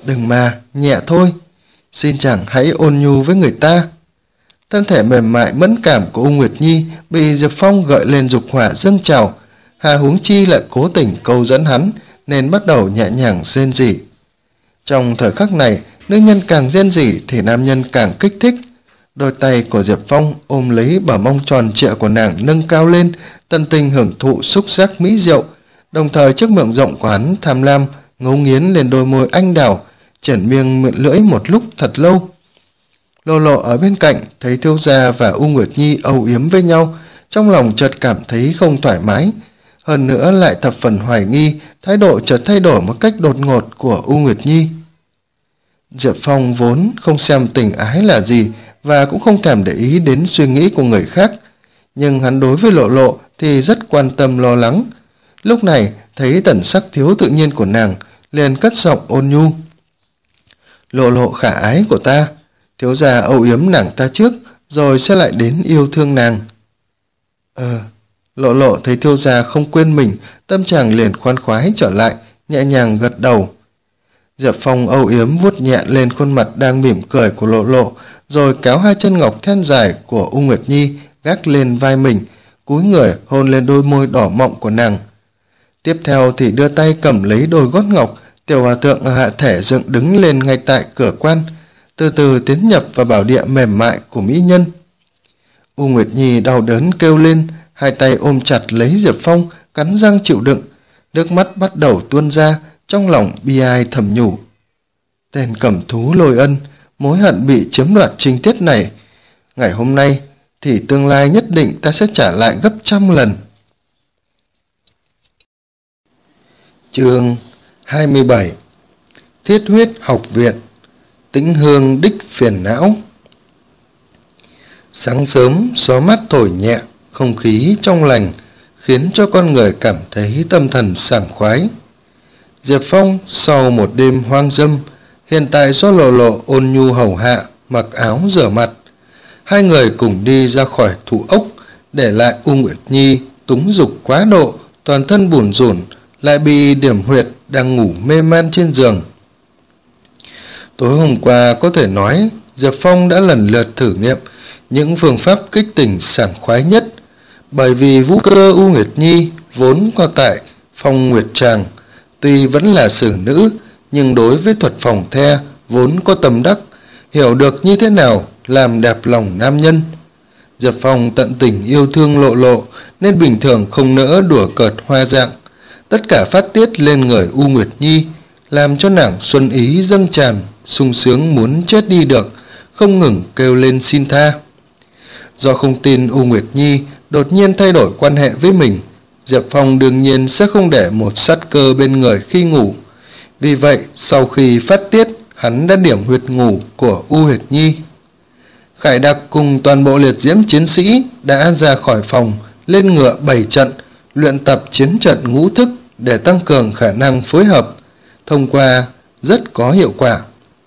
A: Đừng mà, nhẹ thôi. Xin chàng hãy ôn nhu với người ta. Thân thể mềm mại mẫn cảm của U Nguyệt Nhi bị Diệp Phong gợi lên dục hỏa dâng trào. Hà huống chi lại cố tình câu dẫn hắn, nên bắt đầu nhẹ nhàng rên rỉ. Trong thời khắc này, nữ nhân càng rên rỉ thì nam nhân càng kích thích. Đôi tay của Diệp Phong ôm lấy bờ mông tròn trịa của nàng nâng cao lên, tận tình hưởng thụ xúc giác mỹ diệu, đồng thời chiếc miệng rộng của hắn tham lam ngấu nghiến lên đôi môi anh đào, triển miệng mượn lưỡi một lúc thật lâu. Lộ Lộ ở bên cạnh thấy thiếu gia và U Nguyệt Nhi âu yếm với nhau, trong lòng chợt cảm thấy không thoải mái, hơn nữa lại thập phần hoài nghi thái độ chợt thay đổi một cách đột ngột của U Nguyệt Nhi. Diệp Phong vốn không xem tình ái là gì và cũng không thèm để ý đến suy nghĩ của người khác, nhưng hắn đối với Lộ Lộ thì rất quan tâm lo lắng. Lúc này thấy tần sắc thiếu tự nhiên của nàng, liền cất giọng ôn nhu. Lộ Lộ khả ái của ta, thiếu gia âu yếm nàng ta trước, rồi sẽ lại đến yêu thương nàng. Ờ, Lộ Lộ thấy thiếu gia không quên mình, tâm trạng liền khoan khoái trở lại, nhẹ nhàng gật đầu. Diệp Phong âu yếm vuốt nhẹ lên khuôn mặt đang mỉm cười của Lộ Lộ, rồi kéo hai chân ngọc thon dài của U Nguyệt Nhi gác lên vai mình, cúi người hôn lên đôi môi đỏ mọng của nàng. Tiếp theo thì đưa tay cầm lấy đôi gót ngọc, tiểu hòa thượng ở hạ thể dựng đứng lên ngay tại cửa quan, từ từ tiến nhập vào bảo địa mềm mại của mỹ nhân. U Nguyệt Nhi đau đớn kêu lên, hai tay ôm chặt lấy Diệp Phong, cắn răng chịu đựng, nước mắt bắt đầu tuôn ra, trong lòng bi ai thầm nhủ. Tên cẩm thú Lôi Ân, mối hận bị chiếm đoạt trinh tiết này, ngày hôm nay thì tương lai nhất định ta sẽ trả lại gấp trăm lần. Chương hai mươi bảy. Thiết huyết học viện, Tĩnh Hương đích phiền não. Sáng sớm gió mát thổi nhẹ, không khí trong lành khiến cho con người cảm thấy tâm thần sảng khoái. Diệp Phong sau một đêm hoang dâm, hiện tại do Lộ Lộ ôn nhu hầu hạ, mặc áo rửa mặt, hai người cùng đi ra khỏi thủ ốc, để lại U Nguyệt Nhi túng dục quá độ, toàn thân bủn rủn, lại bị điểm huyệt đang ngủ mê man trên giường. Tối hôm qua có thể nói Diệp Phong đã lần lượt thử nghiệm những phương pháp kích tỉnh sảng khoái nhất, bởi vì vũ cơ U Nguyệt Nhi vốn có tại Phong Nguyệt Tràng, tuy vẫn là xử nữ nhưng đối với thuật phòng the vốn có tâm đắc, hiểu được như thế nào làm đẹp lòng nam nhân. Diệp Phong tận tình yêu thương Lộ Lộ nên bình thường không nỡ đùa cợt hoa dạng, tất cả phát tiết lên người U Nguyệt Nhi, làm cho nàng xuân ý dâng tràn, sung sướng muốn chết đi được, không ngừng kêu lên xin tha. Do không tin U Nguyệt Nhi đột nhiên thay đổi quan hệ với mình, Diệp Phong đương nhiên sẽ không để một sát cơ bên người khi ngủ. Vì vậy, sau khi phát tiết, hắn đã điểm huyệt ngủ của U Nguyệt Nhi. Khải Đặc cùng toàn bộ liệt diễm chiến sĩ đã ra khỏi phòng, lên ngựa bảy trận, luyện tập chiến trận ngũ thức để tăng cường khả năng phối hợp, thông qua rất có hiệu quả.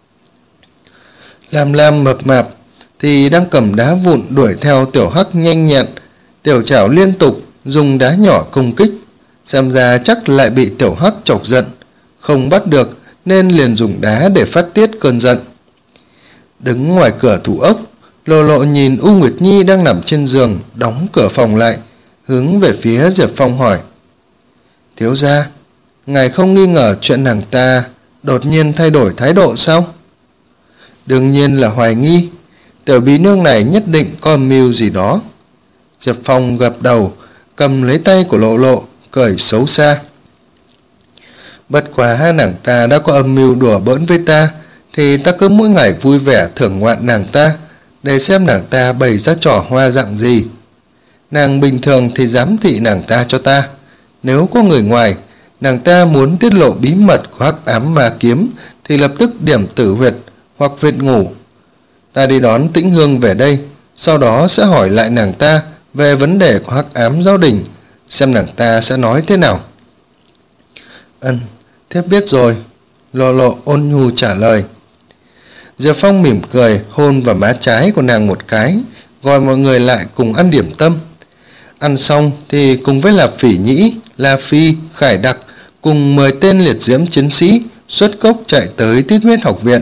A: Lam Lam mập mạp thì đang cầm đá vụn đuổi theo Tiểu Hắc nhanh nhẹn, Tiểu Chảo liên tục dùng đá nhỏ công kích, xem ra chắc lại bị Tiểu Hắc chọc giận, không bắt được nên liền dùng đá để phát tiết cơn giận. Đứng ngoài cửa thủ ốc, Lộ Lộ nhìn U Nguyệt Nhi đang nằm trên giường, đóng cửa phòng lại, hướng về phía Diệp Phong hỏi: Thiếu gia, ngài không nghi ngờ chuyện nàng ta đột nhiên thay đổi thái độ sao? Đương nhiên là hoài nghi, tiểu bí nương này nhất định có âm mưu gì đó. Diệp Phong gật đầu, cầm lấy tay của Lộ Lộ, cười xấu xa. Bất quá nàng ta đã có âm mưu đùa bỡn với ta, thì ta cứ mỗi ngày vui vẻ thưởng ngoạn nàng ta, để xem nàng ta bày ra trò hoa dạng gì. Nàng bình thường thì giám thị nàng ta cho ta, nếu có người ngoài, nàng ta muốn tiết lộ bí mật của Hắc Ám Ma Kiếm thì lập tức điểm tử huyệt hoặc huyệt ngủ. Ta đi đón Tĩnh Hương về đây, sau đó sẽ hỏi lại nàng ta về vấn đề của Hắc Ám Giáo Đình, xem nàng ta sẽ nói thế nào. Ân, thiếp biết rồi, Lộ Lộ ôn nhu trả lời. Diệp Phong mỉm cười hôn vào má trái của nàng một cái, gọi mọi người lại cùng ăn điểm tâm. Ăn xong thì cùng với Lạp Phỉ Nhĩ, La Phi, Khải Đặc cùng mười tên liệt diễm chiến sĩ xuất cốc chạy tới Tiết Huyết Học viện.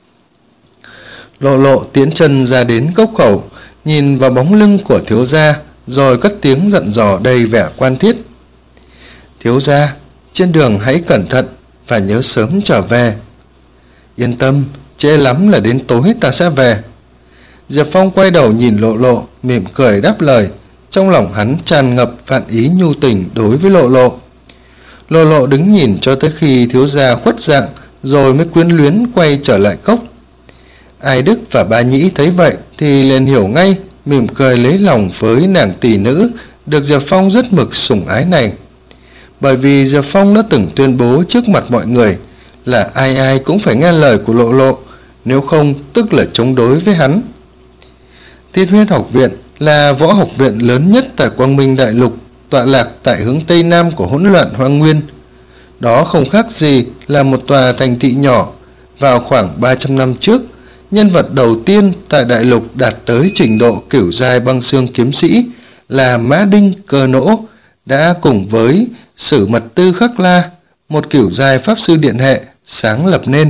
A: Lộ Lộ tiến chân ra đến cốc khẩu, nhìn vào bóng lưng của thiếu gia, rồi cất tiếng dặn dò đầy vẻ quan thiết. Thiếu gia, trên đường hãy cẩn thận và nhớ sớm trở về. Yên tâm, trễ lắm là đến tối ta sẽ về. Diệp Phong quay đầu nhìn Lộ Lộ, mỉm cười đáp lời, trong lòng hắn tràn ngập vạn ý nhu tình đối với Lộ Lộ. Lộ Lộ đứng nhìn cho tới khi thiếu gia khuất dạng, rồi mới quyến luyến quay trở lại cốc. Ai Đức và Ba Nhĩ thấy vậy thì liền hiểu ngay, mỉm cười lấy lòng với nàng tỷ nữ được Diệp Phong rất mực sủng ái này. Bởi vì Diệp Phong đã từng tuyên bố trước mặt mọi người là ai ai cũng phải nghe lời của Lộ Lộ, nếu không tức là chống đối với hắn. Thiết Huyết Học viện là võ học viện lớn nhất tại Quang Minh Đại Lục, tọa lạc tại hướng Tây Nam của hỗn loạn hoang nguyên. Đó không khác gì là một tòa thành thị nhỏ. Vào khoảng ba trăm năm trước, nhân vật đầu tiên tại Đại Lục đạt tới trình độ cửu giai băng xương kiếm sĩ là Mã Đinh Cơ Nỗ, đã cùng với Sử Mật Tư Khắc La, một cửu giai pháp sư điện hệ, sáng lập nên.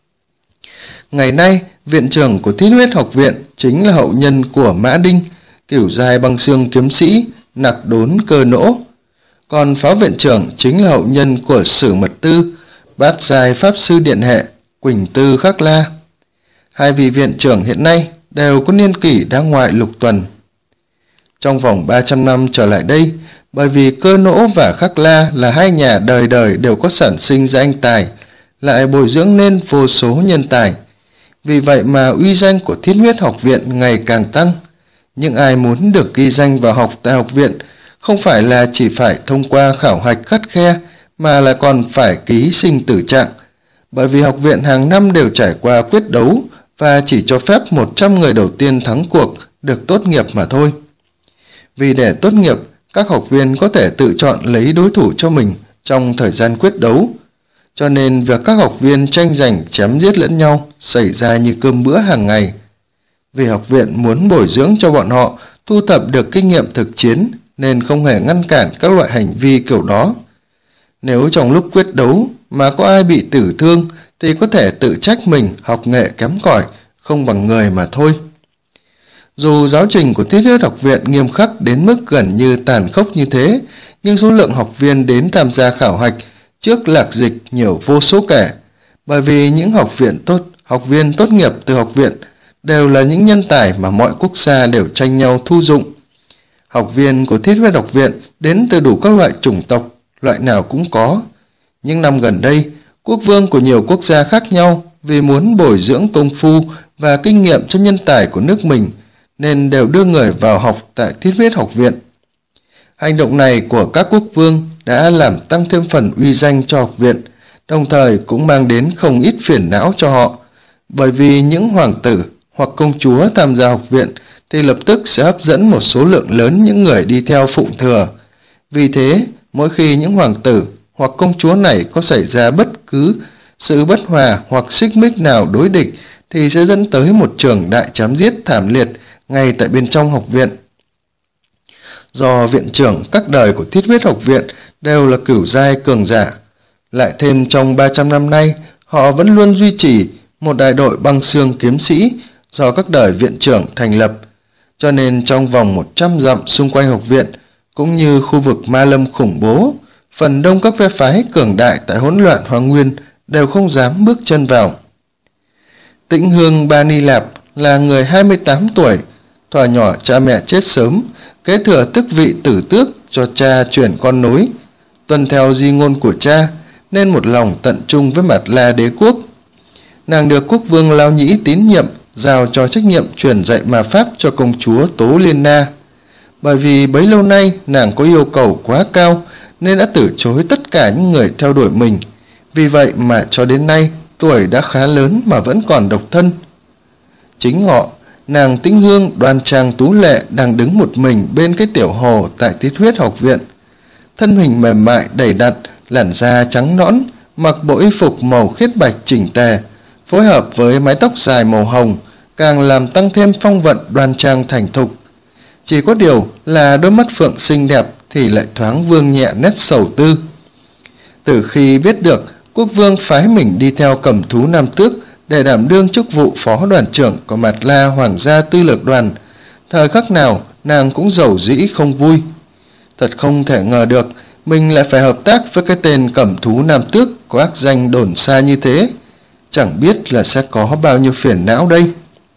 A: Ngày nay, viện trưởng của Thiết Huyết Học viện chính là hậu nhân của Mã Đinh, cửu giai băng xương kiếm sĩ Nặc Đốn Cơ Nỗ. Còn phó viện trưởng chính là hậu nhân của Sử Mật Tư, bát giai pháp sư điện hệ Quỳnh Tư Khắc La. Hai vị viện trưởng hiện nay đều có niên kỷ đã ngoại lục tuần. Trong vòng ba trăm năm trở lại đây, bởi vì Cơ Nỗ và Khắc La là hai nhà đời đời đều có sản sinh ra anh tài, lại bồi dưỡng nên vô số nhân tài. Vì vậy mà uy danh của Thiết Huyết Học viện ngày càng tăng. Nhưng ai muốn được ghi danh vào học tại học viện không phải là chỉ phải thông qua khảo hạch khắt khe, mà là còn phải ký sinh tử trạng. Bởi vì học viện hàng năm đều trải qua quyết đấu và chỉ cho phép một trăm người đầu tiên thắng cuộc được tốt nghiệp mà thôi. Vì để tốt nghiệp, các học viên có thể tự chọn lấy đối thủ cho mình trong thời gian quyết đấu. Cho nên việc các học viên tranh giành chém giết lẫn nhau xảy ra như cơm bữa hàng ngày. Vì học viện muốn bồi dưỡng cho bọn họ thu thập được kinh nghiệm thực chiến nên không hề ngăn cản các loại hành vi kiểu đó. Nếu trong lúc quyết đấu mà có ai bị tử thương thì có thể tự trách mình học nghệ kém cỏi, không bằng người mà thôi. Dù giáo trình của Thiết Huyết Học viện nghiêm khắc đến mức gần như tàn khốc như thế, nhưng số lượng học viên đến tham gia khảo hạch trước lạc dịch nhiều vô số kể, bởi vì những học viện tốt, học viên tốt nghiệp từ học viện đều là những nhân tài mà mọi quốc gia đều tranh nhau thu dụng. Học viên của Thiết Huyết Học viện đến từ đủ các loại chủng tộc, loại nào cũng có. Những năm gần đây, quốc vương của nhiều quốc gia khác nhau vì muốn bồi dưỡng công phu và kinh nghiệm cho nhân tài của nước mình nên đều đưa người vào học tại Thiết Huyết Học viện. Hành động này của các quốc vương đã làm tăng thêm phần uy danh cho học viện, đồng thời cũng mang đến không ít phiền não cho họ, bởi vì những hoàng tử hoặc công chúa tham gia học viện thì lập tức sẽ hấp dẫn một số lượng lớn những người đi theo phụng thừa. Vì thế, mỗi khi những hoàng tử hoặc công chúa này có xảy ra bất cứ sự bất hòa hoặc xích mích nào đối địch thì sẽ dẫn tới một trường đại chém giết thảm liệt ngay tại bên trong học viện. Do viện trưởng các đời của Thiết Huyết Học viện đều là cửu giai cường giả, lại thêm trong ba trăm năm nay họ vẫn luôn duy trì một đại đội băng xương kiếm sĩ do các đời viện trưởng thành lập, cho nên trong vòng một trăm dặm xung quanh học viện cũng như khu vực ma lâm khủng bố, phần đông các phe phái cường đại tại hỗn loạn hoang nguyên đều không dám bước chân vào. Tĩnh Hương Ba Ni Lạp là người hai mươi tám tuổi, thuở nhỏ cha mẹ chết sớm, kế thừa tước vị tử tước cho cha truyền con nối, tuân theo di ngôn của cha nên một lòng tận trung với Mạt La đế quốc. Nàng được quốc vương Lao Nhĩ tín nhiệm giao cho trách nhiệm truyền dạy ma pháp cho công chúa Tố Liên Na. Bởi vì bấy lâu nay nàng có yêu cầu quá cao nên đã từ chối tất cả những người theo đuổi mình. Vì vậy mà cho đến nay tuổi đã khá lớn mà vẫn còn độc thân. Chính ngọ, nàng Tĩnh Hương đoan trang tú lệ đang đứng một mình bên cái tiểu hồ tại Thiết Huyết Học viện. Thân hình mềm mại đầy đặn, làn da trắng nõn, mặc bộ y phục màu khiết bạch chỉnh tề, phối hợp với mái tóc dài màu hồng, càng làm tăng thêm phong vận đoan trang thành thục. Chỉ có điều là đôi mắt phượng xinh đẹp thì lại thoáng vương nhẹ nét sầu tư. Từ khi biết được Quốc vương phái mình đi theo Cầm Thú Nam Tước để đảm đương chức vụ phó đoàn trưởng của Mạt La Hoàng gia Tư lược đoàn. Thời khắc nào nàng cũng rầu rĩ không vui. Thật không thể ngờ được mình lại phải hợp tác với cái tên Cầm Thú Nam Tước có ác danh đồn xa như thế. Chẳng biết là sẽ có bao nhiêu phiền não đây.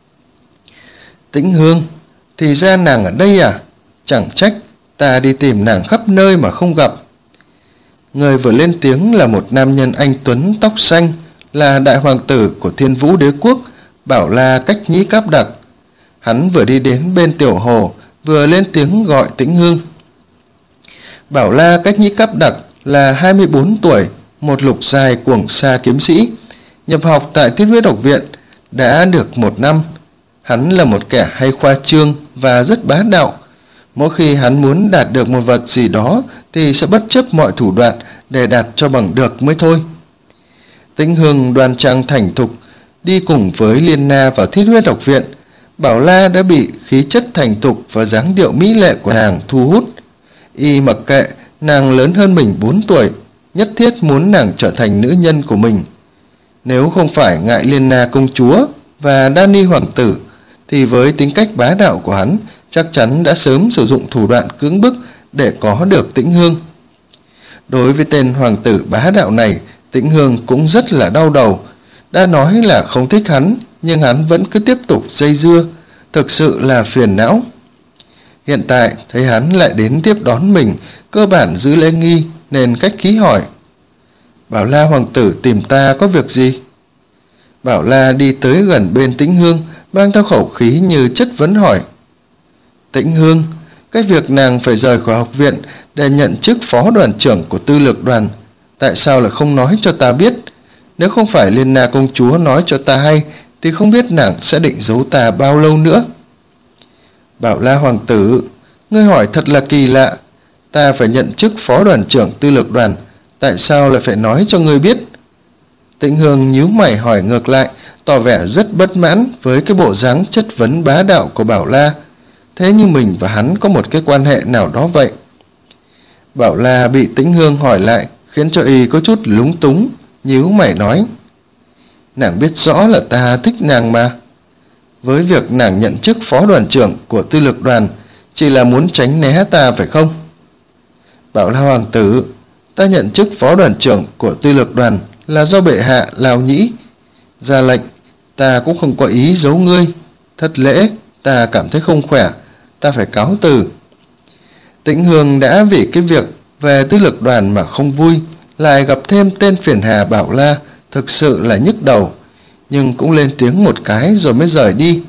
A: Tĩnh Hương, thì ra nàng ở đây à? Chẳng trách ta đi tìm nàng khắp nơi mà không gặp. Người vừa lên tiếng là một nam nhân anh tuấn tóc xanh, là đại hoàng tử của Thiên Vũ Đế quốc, Bảo La Cách Nhĩ Cáp Đặc. Hắn vừa đi đến bên tiểu hồ, vừa lên tiếng gọi Tĩnh Hương. Bảo La Cách Nhĩ Cáp Đặc là hai mươi bốn tuổi, một lục giai cuồng sa kiếm sĩ, nhập học tại Thiết Huyết Học viện đã được một năm. Hắn là một kẻ hay khoa trương và rất bá đạo. Mỗi khi hắn muốn đạt được một vật gì đó thì sẽ bất chấp mọi thủ đoạn để đạt cho bằng được mới thôi. Tĩnh Hương đoan trang thành thục, đi cùng với Liên Na vào Thiết Huyết Học viện. Bảo La đã bị khí chất thành thục và dáng điệu mỹ lệ của nàng thu hút. Y mặc kệ nàng lớn hơn mình bốn tuổi, nhất thiết muốn nàng trở thành nữ nhân của mình. Nếu không phải ngại Liên Na công chúa và Dany hoàng tử, thì với tính cách bá đạo của hắn, chắc chắn đã sớm sử dụng thủ đoạn cưỡng bức để có được Tĩnh Hương. Đối với tên hoàng tử bá đạo này, Tĩnh Hương cũng rất là đau đầu. Đã nói là không thích hắn, nhưng hắn vẫn cứ tiếp tục dây dưa, thực sự là phiền não. Hiện tại thấy hắn lại đến tiếp đón mình, cơ bản giữ lễ nghi nên cách khí hỏi: Bảo La hoàng tử tìm ta có việc gì? Bảo La đi tới gần bên Tĩnh Hương, mang theo khẩu khí như chất vấn hỏi: Tĩnh Hương, cái việc nàng phải rời khỏi học viện để nhận chức phó đoàn trưởng của Tư lược đoàn, tại sao lại không nói cho ta biết? Nếu không phải Liên Na công chúa nói cho ta hay, thì không biết nàng sẽ định giấu ta bao lâu nữa. Bảo La hoàng tử, ngươi hỏi thật là kỳ lạ. Ta phải nhận chức phó đoàn trưởng Tư lược đoàn, tại sao lại phải nói cho ngươi biết? Tĩnh Hương nhíu mày hỏi ngược lại, tỏ vẻ rất bất mãn với cái bộ dáng chất vấn bá đạo của Bảo La. Thế như mình và hắn có một cái quan hệ nào đó vậy. Bảo La bị Tĩnh Hương hỏi lại khiến cho y có chút lúng túng, nhíu mày nói: Nàng biết rõ là ta thích nàng mà. Với việc nàng nhận chức phó đoàn trưởng của Tư lược đoàn, chỉ là muốn tránh né ta phải không? Bảo La hoàng tử, ta nhận chức phó đoàn trưởng của Tư lược đoàn là do bệ hạ Lão Nhĩ ra lệnh, ta cũng không có ý giấu ngươi. Thất lễ, ta cảm thấy không khỏe, ta phải cáo từ. Tĩnh Hương đã vì cái việc về Tư lược đoàn mà không vui, lại gặp thêm tên phiền hà Bảo La, thực sự là nhức đầu, nhưng cũng lên tiếng một cái rồi mới rời đi.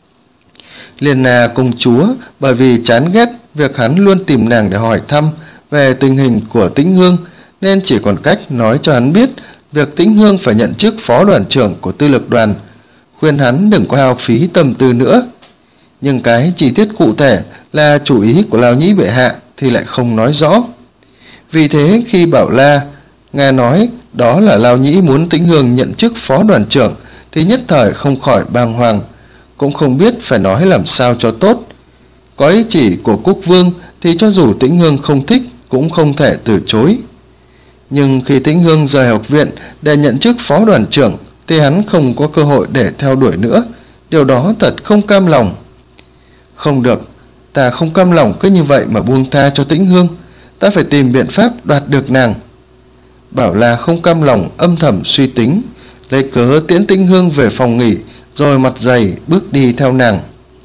A: Liên Na công chúa bởi vì chán ghét việc hắn luôn tìm nàng để hỏi thăm về tình hình của Tĩnh Hương, nên chỉ còn cách nói cho hắn biết việc Tĩnh Hương phải nhận chức phó đoàn trưởng của Tư lược đoàn, khuyên hắn đừng có hao phí tâm tư nữa. Nhưng cái chi tiết cụ thể là chủ ý của Lão Nhĩ bệ hạ thì lại không nói rõ. Vì thế khi Bảo La nghe nói đó là Lão Nhĩ muốn Tĩnh Hương nhận chức phó đoàn trưởng thì nhất thời không khỏi bàng hoàng, cũng không biết phải nói làm sao cho tốt. Có ý chỉ của quốc vương thì cho dù Tĩnh Hương không thích cũng không thể từ chối. Nhưng khi Tĩnh Hương rời học viện để nhận chức phó đoàn trưởng thì hắn không có cơ hội để theo đuổi nữa. Điều đó thật không cam lòng. Không được, ta không cam lòng cứ như vậy mà buông tha cho Tĩnh Hương. Ta phải tìm biện pháp đoạt được nàng. Bảo La không cam lòng âm thầm suy tính, lấy cớ tiễn Tĩnh Hương về phòng nghỉ, rồi mặt dày bước đi theo nàng.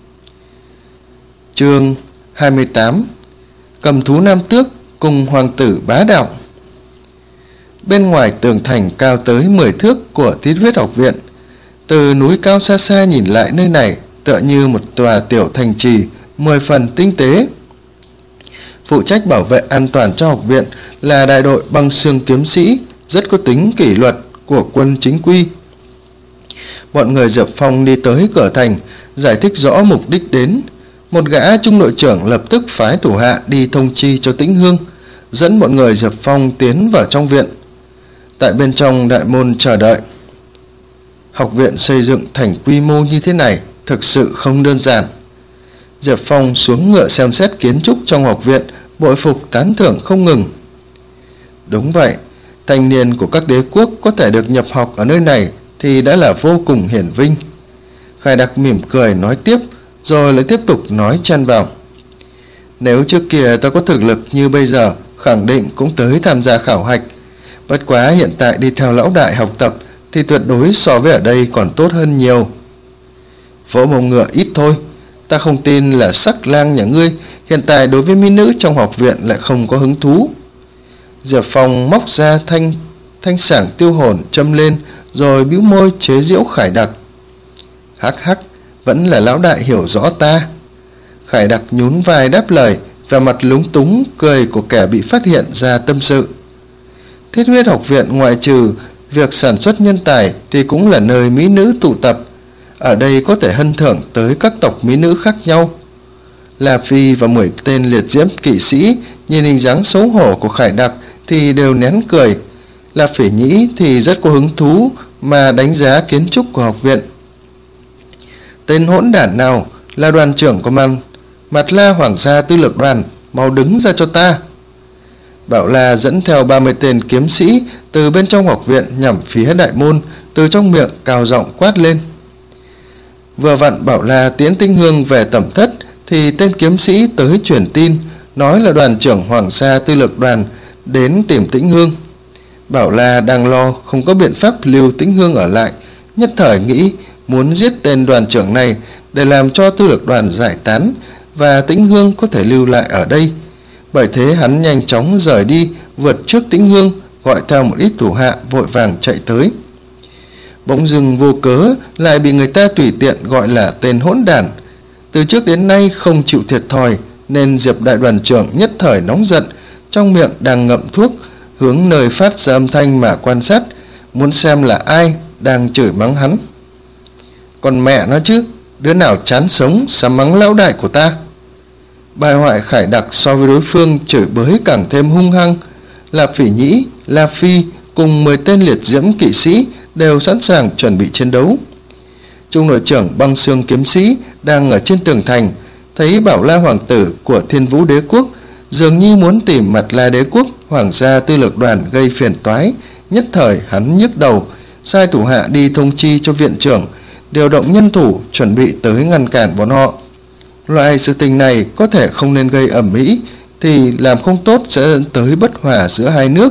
A: Chương hai mươi tám. Cầm Thú Nam Tước cùng hoàng tử bá đạo. Bên ngoài tường thành cao tới mười thước của Thiết Huyết Học viện, từ núi cao xa xa nhìn lại nơi này tựa như một tòa tiểu thành trì mười phần tinh tế. Phụ trách bảo vệ an toàn cho học viện là đại đội băng xương kiếm sĩ rất có tính kỷ luật của quân chính quy. Bọn người Diệp Phong đi tới cửa thành, giải thích rõ mục đích đến. Một gã trung đội trưởng lập tức phái thủ hạ đi thông chi cho Tĩnh Hương, dẫn bọn người Diệp Phong tiến vào trong viện. Tại bên trong đại môn chờ đợi. Học viện xây dựng thành quy mô như thế này thực sự không đơn giản. Diệp Phong xuống ngựa xem xét kiến trúc trong học viện, bội phục tán thưởng không ngừng. Đúng vậy, thanh niên của các đế quốc có thể được nhập học ở nơi này thì đã là vô cùng hiển vinh. Khải Đặc mỉm cười nói tiếp, rồi lại tiếp tục nói chen vào. Nếu trước kia ta có thực lực như bây giờ, khẳng định cũng tới tham gia khảo hạch. Bất quá hiện tại đi theo lão đại học tập thì tuyệt đối so với ở đây còn tốt hơn nhiều. Vỗ mông ngựa ít thôi, ta không tin là sắc lang nhà ngươi hiện tại đối với mỹ nữ trong học viện lại không có hứng thú. Diệp Phong móc ra thanh thanh sảng tiêu hồn châm lên, rồi bĩu môi chế giễu Khải Đặc. Hắc hắc, vẫn là lão đại hiểu rõ ta. Khải Đặc nhún vai đáp lời, và mặt lúng túng cười của kẻ bị phát hiện ra tâm sự. Thiết Huyết học viện ngoại trừ việc sản xuất nhân tài thì cũng là nơi mỹ nữ tụ tập. Ở đây có thể hân thưởng tới các tộc mỹ nữ khác nhau. La Phi và mười tên liệt diễm kỵ sĩ nhìn hình dáng xấu hổ của Khải Đặc thì đều nén cười. La Phỉ Nhĩ thì rất có hứng thú mà đánh giá kiến trúc của học viện. Tên hỗn đản nào là đoàn trưởng của man Mặt La Hoàng gia Tư lược đoàn, mau đứng ra cho ta. Bảo La dẫn theo ba mươi tên kiếm sĩ từ bên trong học viện nhằm phía đại môn, từ trong miệng cao giọng quát lên. Vừa vặn Bảo La tiến Tĩnh Hương về tẩm thất thì tên kiếm sĩ tới truyền tin, nói là đoàn trưởng Hoàng gia Tư lược đoàn đến tìm Tĩnh Hương. Bảo La đang lo không có biện pháp lưu Tĩnh Hương ở lại, nhất thời nghĩ muốn giết tên đoàn trưởng này để làm cho Tư lược đoàn giải tán và Tĩnh Hương có thể lưu lại ở đây. Bởi thế hắn nhanh chóng rời đi, vượt trước Tĩnh Hương, gọi theo một ít thủ hạ vội vàng chạy tới. Bỗng dưng vô cớ lại bị người ta tùy tiện gọi là tên hỗn đản. Từ trước đến nay không chịu thiệt thòi, nên Diệp đại đoàn trưởng nhất thời nóng giận, trong miệng đang ngậm thuốc, hướng nơi phát ra âm thanh mà quan sát, muốn xem là ai đang chửi mắng hắn. Còn mẹ nó chứ, đứa nào chán sống sám mắng lão đại của ta. Bài hoại Khải Đặc so với đối phương chửi bới càng thêm hung hăng. La Phỉ Nhĩ, La Phi cùng mười tên liệt diễm kỵ sĩ đều sẵn sàng chuẩn bị chiến đấu. Trung đội trưởng Băng Xương kiếm sĩ đang ở trên tường thành, thấy Bảo La hoàng tử của Thiên Vũ đế quốc dường như muốn tìm Mặt La đế quốc Hoàng gia Tư lược đoàn gây phiền toái, nhất thời hắn nhức đầu, sai thủ hạ đi thông chi cho viện trưởng điều động nhân thủ chuẩn bị tới ngăn cản bọn họ. Loại sự tình này có thể không nên gây ầm ĩ, thì làm không tốt sẽ dẫn tới bất hòa giữa hai nước.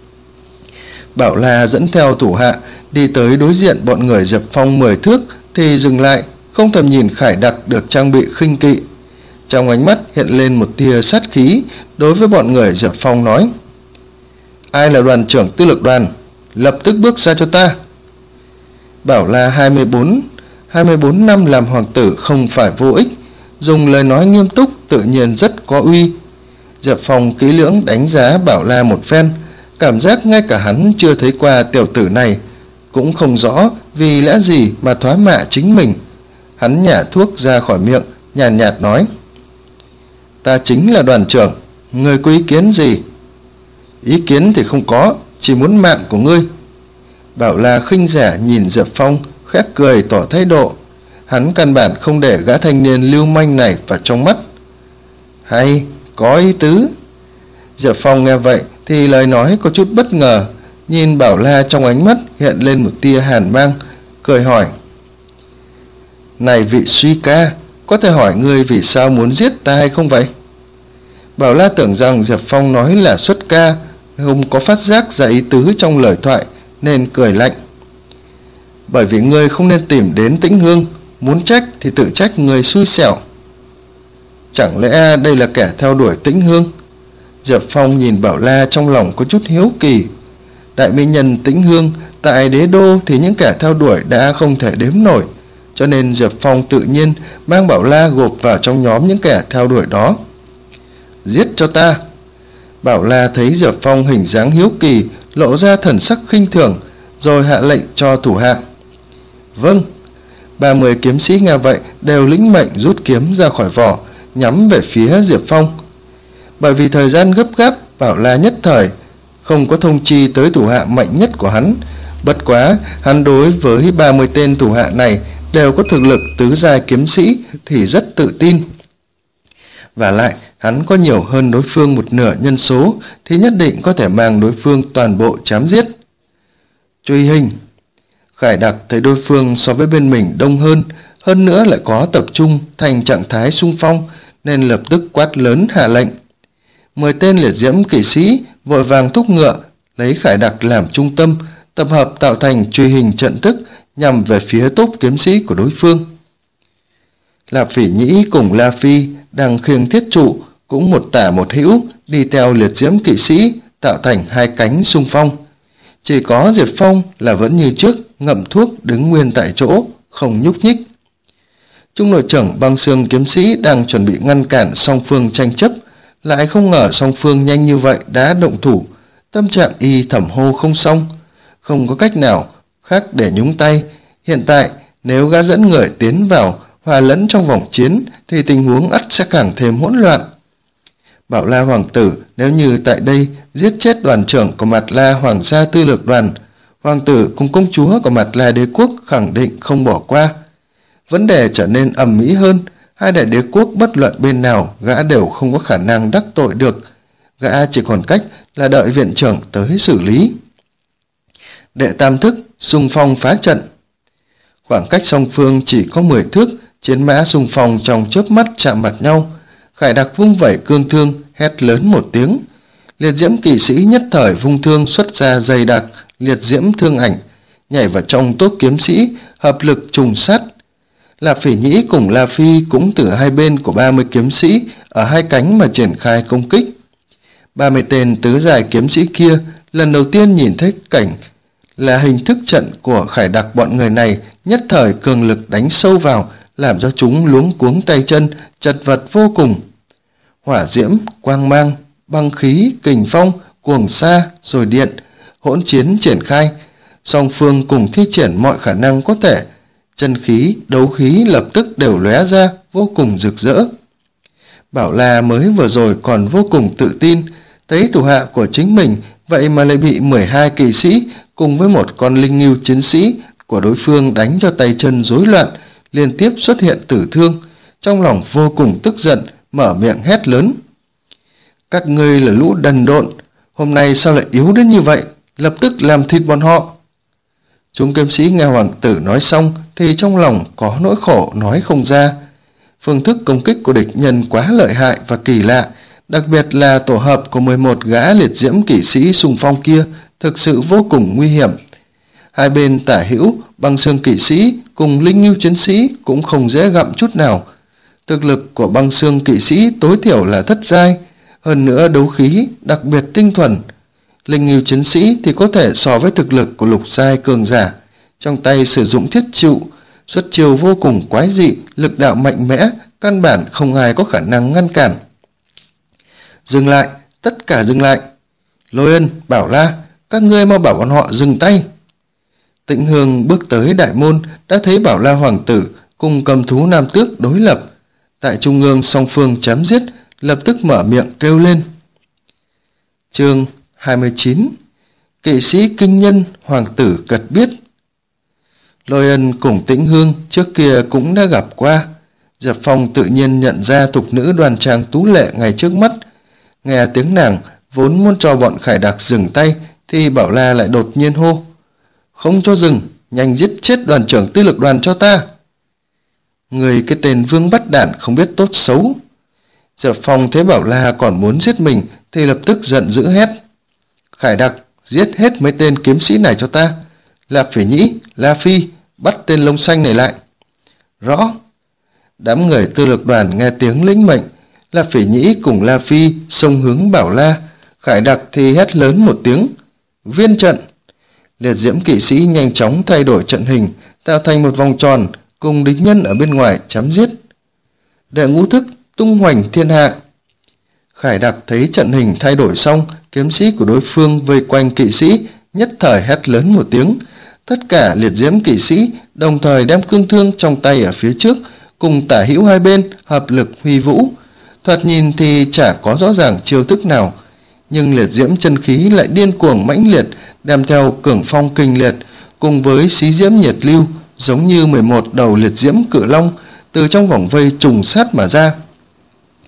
A: Bảo La dẫn theo thủ hạ đi tới đối diện bọn người Diệp Phong mười thước thì dừng lại, không thèm nhìn Khải Đặc được trang bị khinh kỵ. Trong ánh mắt hiện lên một tia sát khí, đối với bọn người Diệp Phong nói: Ai là đoàn trưởng Tư lược đoàn? Lập tức bước ra cho ta. Bảo La hai mươi bốn, hai mươi bốn năm làm hoàng tử không phải vô ích, dùng lời nói nghiêm túc tự nhiên rất có uy. Diệp Phong kỹ lưỡng đánh giá Bảo La một phen, cảm giác ngay cả hắn chưa thấy qua tiểu tử này, cũng không rõ vì lẽ gì mà thoá mạ chính mình. Hắn nhả thuốc ra khỏi miệng, nhàn nhạt, nhạt nói: Ta chính là đoàn trưởng, ngươi có ý kiến gì? Ý kiến thì không có, chỉ muốn mạng của ngươi. Bảo La khinh rẻ nhìn Diệp Phong, khẽ cười tỏ thái độ. Hắn căn bản không để gã thanh niên lưu manh này vào trong mắt. Hay, có ý tứ. Diệp Phong nghe vậy thì lời nói có chút bất ngờ, nhìn Bảo La trong ánh mắt hiện lên một tia hàn mang, cười hỏi: Này vị suy ca, có thể hỏi ngươi vì sao muốn giết ta hay không vậy? Bảo La tưởng rằng Diệp Phong nói là xuất ca, không có phát giác ra ý tứ trong lời thoại, nên cười lạnh: Bởi vì ngươi không nên tìm đến Tĩnh Hương, muốn trách thì tự trách người xui xẻo. Chẳng lẽ đây là kẻ theo đuổi Tĩnh Hương? Diệp Phong nhìn Bảo La trong lòng có chút hiếu kỳ. Đại mỹ nhân Tĩnh Hương tại đế đô thì những kẻ theo đuổi đã không thể đếm nổi, cho nên Diệp Phong tự nhiên mang Bảo La gộp vào trong nhóm những kẻ theo đuổi đó. Giết cho ta. Bảo La thấy Diệp Phong hình dáng hiếu kỳ, lộ ra thần sắc khinh thường, rồi hạ lệnh cho thủ hạ. Vâng. Ba mươi kiếm sĩ nghe vậy đều lĩnh mệnh rút kiếm ra khỏi vỏ, nhắm về phía Diệp Phong. Bởi vì thời gian gấp gáp, Bảo La nhất thời không có thông chi tới thủ hạ mạnh nhất của hắn. Bất quá, hắn đối với ba mươi tên thủ hạ này đều có thực lực tứ giai kiếm sĩ thì rất tự tin. và lại hắn có nhiều hơn đối phương một nửa nhân số thì nhất định có thể mang đối phương toàn bộ chém giết. Truy hình. Khải Đặc thấy đối phương so với bên mình đông hơn, hơn nữa lại có tập trung thành trạng thái xung phong, nên lập tức quát lớn hạ lệnh. Mười tên liệt diễm kỵ sĩ vội vàng thúc ngựa, lấy Khải Đặc làm trung tâm, tập hợp tạo thành truy hình trận thức nhằm về phía tốp kiếm sĩ của đối phương. Lạp Phỉ Nhĩ cùng La Phi đang khiêng thiết trụ, cũng một tả một hữu đi theo liệt diễm kỵ sĩ, tạo thành hai cánh xung phong. Chỉ có Diệp Phong là vẫn như trước, ngậm thuốc đứng nguyên tại chỗ, không nhúc nhích. Trung đội trưởng Băng Xương kiếm sĩ đang chuẩn bị ngăn cản song phương tranh chấp, lại không ngờ song phương nhanh như vậy đã động thủ. Tâm trạng y thầm hô không xong, không có cách nào khác để nhúng tay. Hiện tại nếu gã dẫn người tiến vào hòa lẫn trong vòng chiến thì tình huống ắt sẽ càng thêm hỗn loạn. Bảo La Hoàng tử nếu như tại đây giết chết đoàn trưởng của Mạt La Hoàng gia tư lược đoàn, hoàng tử cùng công chúa của Mạt La đế quốc khẳng định không bỏ qua. Vấn đề trở nên ầm ĩ hơn, hai đại đế quốc bất luận bên nào gã đều không có khả năng đắc tội được, gã chỉ còn cách là đợi viện trưởng tới xử lý. Đệ tam thức xung phong phá trận. Khoảng cách song phương chỉ có mười thước, chiến mã xung phong trong chớp mắt chạm mặt nhau. Khải Đặc vung vẩy cương thương, hét lớn một tiếng. Liệt diễm kỵ sĩ nhất thời vung thương xuất ra dày đặc liệt diễm thương ảnh, nhảy vào trong tốp kiếm sĩ, hợp lực trùng sát. Lạp Phỉ Nhĩ cùng La Phi cũng từ hai bên của ba mươi kiếm sĩ ở hai cánh mà triển khai công kích. ba mươi tên tứ dài kiếm sĩ kia lần đầu tiên nhìn thấy cảnh là hình thức trận của Khải Đặc, bọn người này nhất thời cường lực đánh sâu vào, làm cho chúng luống cuống tay chân, chật vật vô cùng. Hỏa diễm, quang mang, băng khí, kình phong, cuồng sa, rồi điện, hỗn chiến triển khai. Song phương cùng thi triển mọi khả năng có thể, chân khí, đấu khí lập tức đều lóe ra, vô cùng rực rỡ. Bảo La mới vừa rồi còn vô cùng tự tin, thấy thủ hạ của chính mình vậy mà lại bị mười hai kỵ sĩ cùng với một con linh ngưu chiến sĩ của đối phương đánh cho tay chân rối loạn, liên tiếp xuất hiện tử thương. Trong lòng vô cùng tức giận, mở miệng hét lớn. Các ngươi là lũ đần độn, hôm nay sao lại yếu đến như vậy, lập tức làm thịt bọn họ. Chúng kiếm sĩ nghe hoàng tử nói xong thì trong lòng có nỗi khổ nói không ra. Phương thức công kích của địch nhân quá lợi hại và kỳ lạ, đặc biệt là tổ hợp của mười một gã liệt diễm kỵ sĩ xung phong kia thực sự vô cùng nguy hiểm. Hai bên tả hữu, Băng Xương kỵ sĩ cùng linh ngưu chiến sĩ cũng không dễ gặm chút nào. Thực lực của Băng Xương kỵ sĩ tối thiểu là thất giai, hơn nữa đấu khí đặc biệt tinh thuần. Linh ngưu chiến sĩ thì có thể so với thực lực của lục giai cường giả, trong tay sử dụng thiết trụ, xuất chiêu vô cùng quái dị, lực đạo mạnh mẽ, căn bản không ai có khả năng ngăn cản. Dừng lại, tất cả dừng lại. Lôi Ân, Bảo La, các ngươi mau bảo bọn họ dừng tay. Tĩnh Hương bước tới đại môn, đã thấy Bảo La hoàng tử cùng cầm thú nam tước đối lập. Tại trung ương song phương chém giết, lập tức mở miệng kêu lên. Chương hai mươi chín. Kỵ sĩ kinh nhân, hoàng tử cật biết. Lôi Ân cùng Tĩnh Hương trước kia cũng đã gặp qua. Diệp Phong tự nhiên nhận ra thục nữ đoan trang tú lệ ngay trước mắt. Nghe tiếng nàng vốn muốn cho bọn Khải Đặc dừng tay, thì Bảo La lại đột nhiên hô. Không cho dừng, nhanh giết chết đoàn trưởng tư lực đoàn cho ta. Người cái tên Vương Bắt Đản không biết tốt xấu. Diệp Phong thấy Bảo La còn muốn giết mình thì lập tức giận dữ hét. Khải Đặc, giết hết mấy tên kiếm sĩ này cho ta. Lạp Phỉ Nhĩ, La Phi, bắt tên lông xanh này lại. Rõ. Đám người tư lực đoàn nghe tiếng lĩnh mệnh, Lạp Phỉ Nhĩ cùng La Phi xông hướng Bảo La. Khải Đặc thì hét lớn một tiếng. Viên trận. Liệt diễm kỵ sĩ nhanh chóng thay đổi trận hình, tạo thành một vòng tròn, cùng địch nhân ở bên ngoài chém giết. Đệ ngũ thức tung hoành thiên hạ. Khải Đặc thấy trận hình thay đổi xong, kiếm sĩ của đối phương vây quanh kỵ sĩ, nhất thời hét lớn một tiếng. Tất cả liệt diễm kỵ sĩ đồng thời đem cương thương trong tay ở phía trước, cùng tả hữu hai bên hợp lực huy vũ. Thoạt nhìn thì chả có rõ ràng chiêu thức nào, nhưng liệt diễm chân khí lại điên cuồng mãnh liệt, đem theo cường phong kinh liệt, cùng với xí diễm nhiệt lưu, giống như mười một đầu liệt diễm cự long từ trong vòng vây trùng sát mà ra.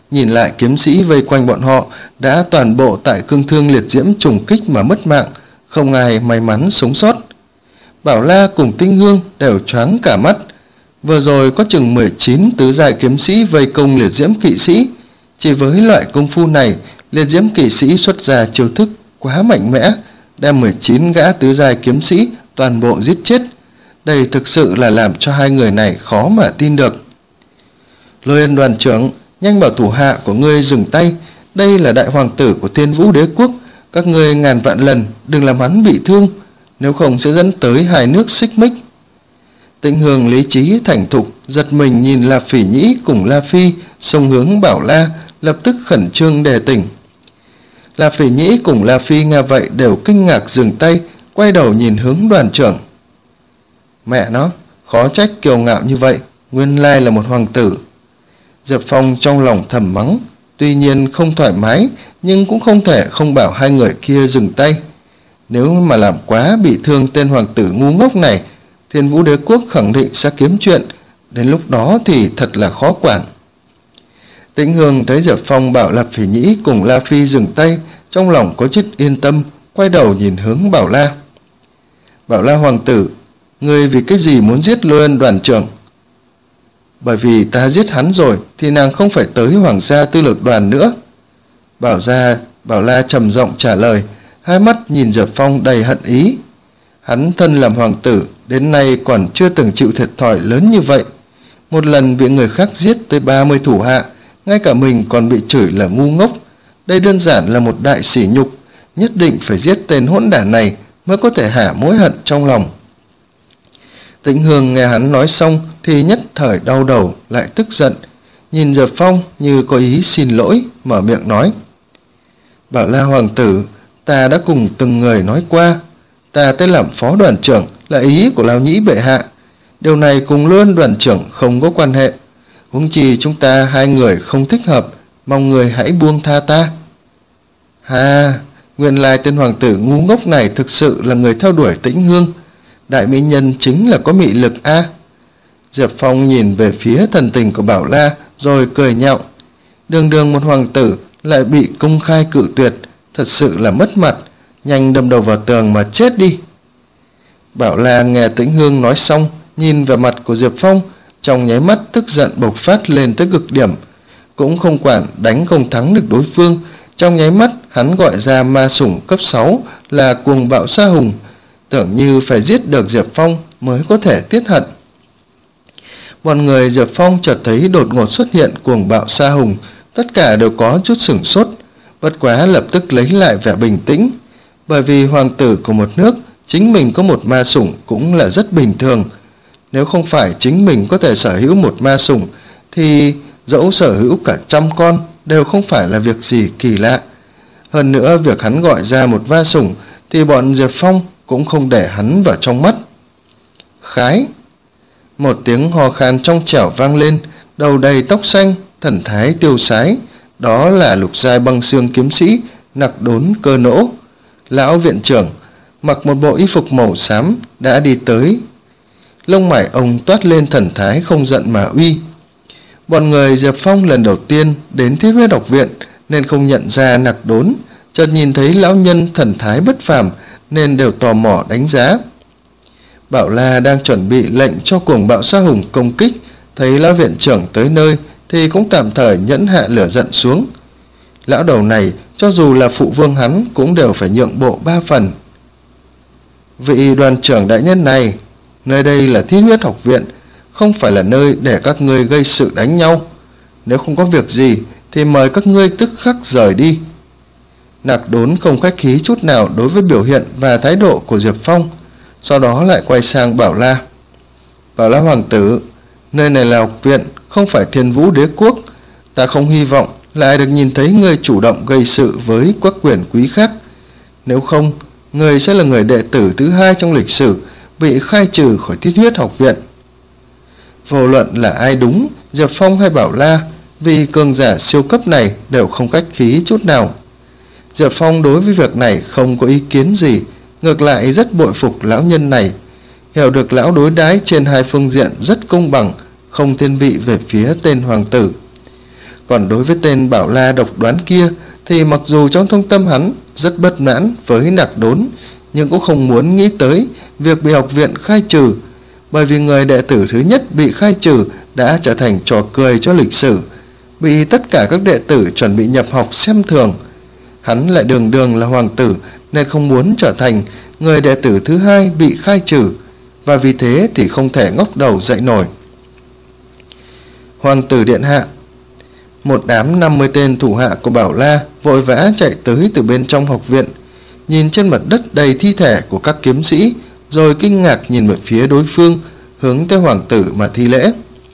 A: nhìn lại kiếm sĩ vây quanh bọn họ đã toàn bộ tại cương thương liệt diễm trùng kích mà mất mạng, không ai may mắn sống sót. Bảo La cùng Tĩnh Hương đều choáng cả mắt. Vừa rồi có chừng mười chín tứ giai kiếm sĩ vây công liệt diễm kỵ sĩ. Chỉ với loại công phu này, liệt diễm kỵ sĩ xuất ra chiêu thức quá mạnh mẽ, đem mười chín gã tứ giai kiếm sĩ toàn bộ giết chết. Đây thực sự là làm cho hai người này khó mà tin được. Lôi Ân đoàn trưởng, nhanh bảo thủ hạ của ngươi dừng tay, đây là đại hoàng tử của Thiên Vũ Đế quốc, các ngươi ngàn vạn lần đừng làm hắn bị thương, nếu không sẽ dẫn tới hai nước xích mích. Tĩnh Hương lý trí thành thục, giật mình nhìn La Phỉ Nhĩ cùng La Phi xông hướng Bảo La, lập tức khẩn trương đề tỉnh. La Phỉ Nhĩ cùng La Phi nghe vậy đều kinh ngạc dừng tay, quay đầu nhìn hướng đoàn trưởng. Mẹ nó, khó trách kiêu ngạo như vậy, nguyên lai là một hoàng tử. Diệp Phong trong lòng thầm mắng, tuy nhiên không thoải mái, nhưng cũng không thể không bảo hai người kia dừng tay. Nếu mà làm quá bị thương tên hoàng tử ngu ngốc này, Thiên Vũ Đế quốc khẳng định sẽ kiếm chuyện, đến lúc đó thì thật là khó quản. Tĩnh Hương thấy Diệp Phong bảo La Phỉ Nhĩ cùng La Phi dừng tay, trong lòng có chút yên tâm, quay đầu nhìn hướng Bảo La. Bảo La hoàng tử, ngươi vì cái gì muốn giết Lôi Ân đoàn trưởng? Bởi vì ta giết hắn rồi thì nàng không phải tới Hoàng gia Tư Lược đoàn nữa. Bảo gia Bảo La trầm giọng trả lời, hai mắt nhìn Diệp Phong đầy hận ý. Hắn thân làm hoàng tử, đến nay còn chưa từng chịu thiệt thòi lớn như vậy. Một lần bị người khác giết tới ba mươi thủ hạ, ngay cả mình còn bị chửi là ngu ngốc. Đây đơn giản là một đại sỉ nhục, nhất định phải giết tên hỗn đản này mới có thể hả mối hận trong lòng. Tĩnh Hương nghe hắn nói xong thì nhất thời đau đầu lại tức giận, nhìn Diệp Phong như có ý xin lỗi, mở miệng nói. Bảo La hoàng tử, ta đã cùng từng người nói qua, ta tới làm phó đoàn trưởng là ý của Lão Nhĩ bệ hạ, điều này cùng Lôi Ân đoàn trưởng không có quan hệ, huống chi chúng ta hai người không thích hợp, mong người hãy buông tha ta. Ha, nguyên lai tên hoàng tử ngu ngốc này thực sự là người theo đuổi Tĩnh Hương, đại mỹ nhân chính là có mị lực a. À? Diệp Phong nhìn về phía thần tình của Bảo La rồi cười nhạo, đường đường một hoàng tử lại bị công khai cự tuyệt, thật sự là mất mặt, nhanh đâm đầu vào tường mà chết đi. Bảo La nghe Tĩnh Hương nói xong, nhìn vào mặt của Diệp Phong, trong nháy mắt tức giận bộc phát lên tới cực điểm, cũng không quản đánh không thắng được đối phương, trong nháy mắt hắn gọi ra ma sủng cấp sáu là Cuồng Bạo Sa Hùng, tưởng như phải giết được Diệp Phong mới có thể tiết hận. Bọn người Diệp Phong chợt thấy đột ngột xuất hiện Cuồng Bạo Sa Hùng, tất cả đều có chút sửng sốt, bất quá lập tức lấy lại vẻ bình tĩnh, bởi vì hoàng tử của một nước, chính mình có một ma sủng cũng là rất bình thường. Nếu không phải chính mình có thể sở hữu một ma sủng thì dẫu sở hữu cả trăm con đều không phải là việc gì kỳ lạ. Hơn nữa việc hắn gọi ra một ma sủng thì bọn Diệp Phong cũng không để hắn vào trong mắt. Khái! Một tiếng hò khan trong trẻo vang lên, đầu đầy tóc xanh, thần thái tiêu sái, đó là lục giai băng xương kiếm sĩ Nặc Đốn Cơ Nỗ. Lão viện trưởng mặc một bộ y phục màu xám đã đi tới, lông mày ông toát lên thần thái không giận mà uy. Bọn người Diệp Phong lần đầu tiên đến Thiết Huyết học viện nên không nhận ra Nặc Đốn, chợt nhìn thấy lão nhân thần thái bất phàm nên đều tò mò đánh giá. Bảo La đang chuẩn bị lệnh cho Cuồng Bạo Sa Hùng công kích, thấy lão viện trưởng tới nơi thì cũng tạm thời nhẫn hạ lửa giận xuống. Lão đầu này cho dù là phụ vương hắn cũng đều phải nhượng bộ ba phần. Vị đoàn trưởng đại nhân này, nơi đây là Thiết Huyết học viện, không phải là nơi để các ngươi gây sự đánh nhau. Nếu không có việc gì thì mời các ngươi tức khắc rời đi. Nặc Đốn không khách khí chút nào đối với biểu hiện và thái độ của Diệp Phong, sau đó lại quay sang Bảo La. Bảo La hoàng tử, nơi này là học viện, không phải Thiên Vũ Đế quốc, ta không hy vọng lại được nhìn thấy ngươi chủ động gây sự với quốc quyền quý khác. Nếu không, ngươi sẽ là người đệ tử thứ hai trong lịch sử bị khai trừ khỏi Thiết Huyết học viện. Vô luận là ai đúng, Diệp Phong hay Bảo La, vì cường giả siêu cấp này đều không khách khí chút nào. Diệp Phong đối với việc này không có ý kiến gì, ngược lại rất bội phục lão nhân này, hiểu được lão đối đãi trên hai phương diện rất công bằng, không thiên vị về phía tên hoàng tử. Còn đối với tên Bảo La độc đoán kia thì mặc dù trong thâm tâm hắn rất bất mãn với Nặc Đốn, nhưng cũng không muốn nghĩ tới việc bị học viện khai trừ, bởi vì người đệ tử thứ nhất bị khai trừ đã trở thành trò cười cho lịch sử, bị tất cả các đệ tử chuẩn bị nhập học xem thường. Hắn lại đường đường là hoàng tử nên không muốn trở thành người đệ tử thứ hai bị khai trừ, và vì thế thì không thể ngóc đầu dậy nổi. Hoàng tử điện hạ. Một đám năm mươi tên thủ hạ của Bảo La vội vã chạy tới từ bên trong học viện, nhìn trên mặt đất đầy thi thể của các kiếm sĩ, rồi kinh ngạc nhìn về phía đối phương, hướng tới hoàng tử mà thi lễ.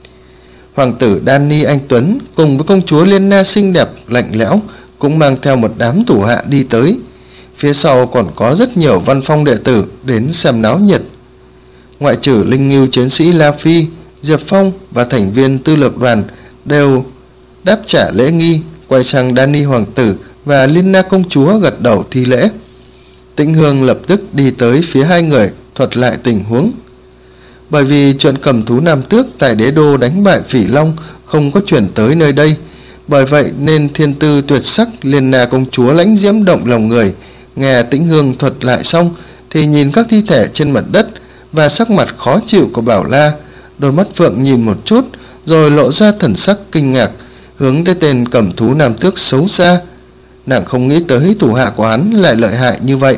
A: Hoàng tử Danny anh tuấn cùng với công chúa Liên Na xinh đẹp lạnh lẽo cũng mang theo một đám thủ hạ đi tới. Phía sau còn có rất nhiều văn phong đệ tử đến xem náo nhiệt. Ngoại trừ linh ngưu chiến sĩ La Phi, Diệp Phong và thành viên tư lược đoàn đều đáp trả lễ nghi, quay sang Danny hoàng tử và Liên Na công chúa gật đầu thi lễ. Tĩnh Hương lập tức đi tới phía hai người thuật lại tình huống. Bởi vì chuyện cầm thú Nam Tước tại đế đô đánh bại Phỉ Long không có chuyển tới nơi đây, bởi vậy nên thiên tư tuyệt sắc Liên Na công chúa lãnh diễm động lòng người. Nghe Tĩnh Hương thuật lại xong thì nhìn các thi thể trên mặt đất và sắc mặt khó chịu của Bảo La, đôi mắt phượng nhìn một chút rồi lộ ra thần sắc kinh ngạc, hướng tới tên cầm thú Nam Tước xấu xa. Nàng không nghĩ tới thủ hạ của hắn lại lợi hại như vậy.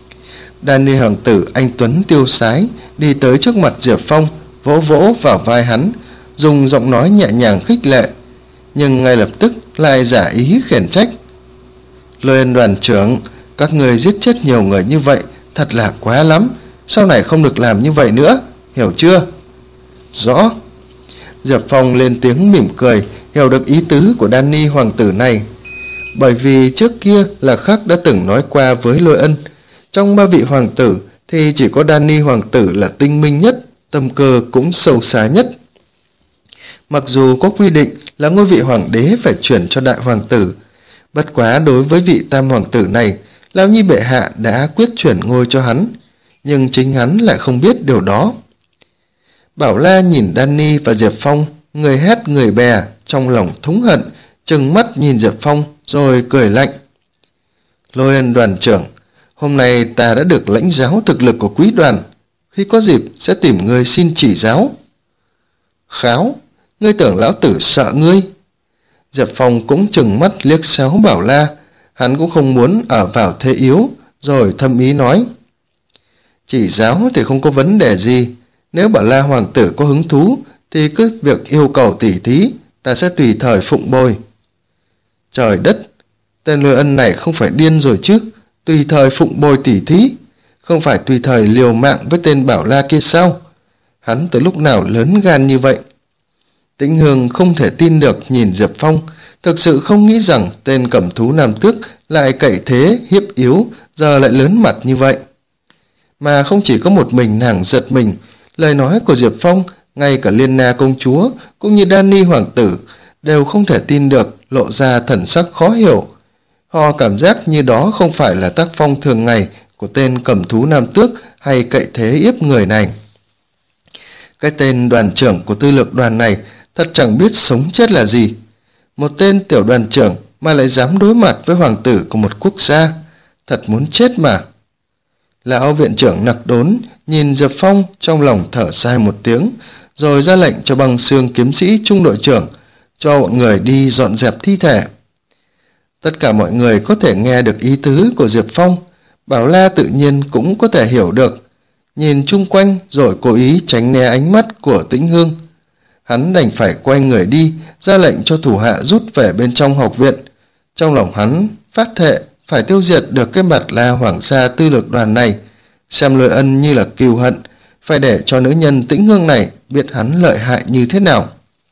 A: Danny hoàng tử anh tuấn tiêu sái đi tới trước mặt Diệp Phong, vỗ vỗ vào vai hắn, dùng giọng nói nhẹ nhàng khích lệ, nhưng ngay lập tức lại giả ý khiển trách. Lôi Ân đoàn trưởng, các người giết chết nhiều người như vậy thật là quá lắm, sau này không được làm như vậy nữa, hiểu chưa? Rõ. Diệp Phong lên tiếng mỉm cười, hiểu được ý tứ của Danny hoàng tử này. Bởi vì trước kia là Khắc đã từng nói qua với Lôi Ân, trong ba vị hoàng tử thì chỉ có Danny hoàng tử là tinh minh nhất, tâm cơ cũng sâu xa nhất. Mặc dù có quy định là ngôi vị hoàng đế phải chuyển cho đại hoàng tử, bất quá đối với vị tam hoàng tử này, Lão Nhi bệ hạ đã quyết chuyển ngôi cho hắn, nhưng chính hắn lại không biết điều đó. Bảo La nhìn Danny và Diệp Phong, người hét người bè, trong lòng thúng hận, trừng mắt nhìn Diệp Phong rồi cười lạnh. Lôi Ân đoàn trưởng, hôm nay ta đã được lãnh giáo thực lực của quý đoàn, khi có dịp sẽ tìm ngươi xin chỉ giáo. Kháo, ngươi tưởng lão tử sợ ngươi? Diệp Phong cũng trừng mắt liếc xéo Bảo La, hắn cũng không muốn ở vào thế yếu, rồi thâm ý nói. Chỉ giáo thì không có vấn đề gì, nếu Bảo La hoàng tử có hứng thú thì cứ việc yêu cầu tỉ thí, ta sẽ tùy thời phụng bồi. Trời đất, tên Lôi Ân này không phải điên rồi chứ, tùy thời phụng bồi tỉ thí, không phải tùy thời liều mạng với tên Bảo La kia sao? Hắn từ lúc nào lớn gan như vậy? Tĩnh Hương không thể tin được nhìn Diệp Phong, thực sự không nghĩ rằng tên cầm thú Nam Tước lại cậy thế hiếp yếu, giờ lại lớn mặt như vậy. Mà không chỉ có một mình nàng giật mình, lời nói của Diệp Phong, ngay cả Liên Na công chúa cũng như Danny hoàng tử đều không thể tin được, lộ ra thần sắc khó hiểu. Họ cảm giác như đó không phải là tác phong thường ngày của tên cầm thú Nam Tước hay cậy thế yếp người này. Cái tên đoàn trưởng của tư lược đoàn này thật chẳng biết sống chết là gì. Một tên tiểu đoàn trưởng mà lại dám đối mặt với hoàng tử của một quốc gia, thật muốn chết mà. Lão viện trưởng Nặc Đốn nhìn Diệp Phong, trong lòng thở dài một tiếng, rồi ra lệnh cho Băng Xương kiếm sĩ trung đội trưởng cho bọn người đi dọn dẹp thi thể. Tất cả mọi người có thể nghe được ý tứ của Diệp Phong, Bảo La tự nhiên cũng có thể hiểu được. Nhìn chung quanh rồi cố ý tránh né ánh mắt của Tĩnh Hương. Hắn đành phải quay người đi, ra lệnh cho thủ hạ rút về bên trong học viện. Trong lòng hắn phát thệ phải tiêu diệt được cái mặt La hoàng gia tư lược đoàn này, xem Lôi Ân như là cừu hận, phải để cho nữ nhân Tĩnh Hương này biết hắn lợi hại như thế nào.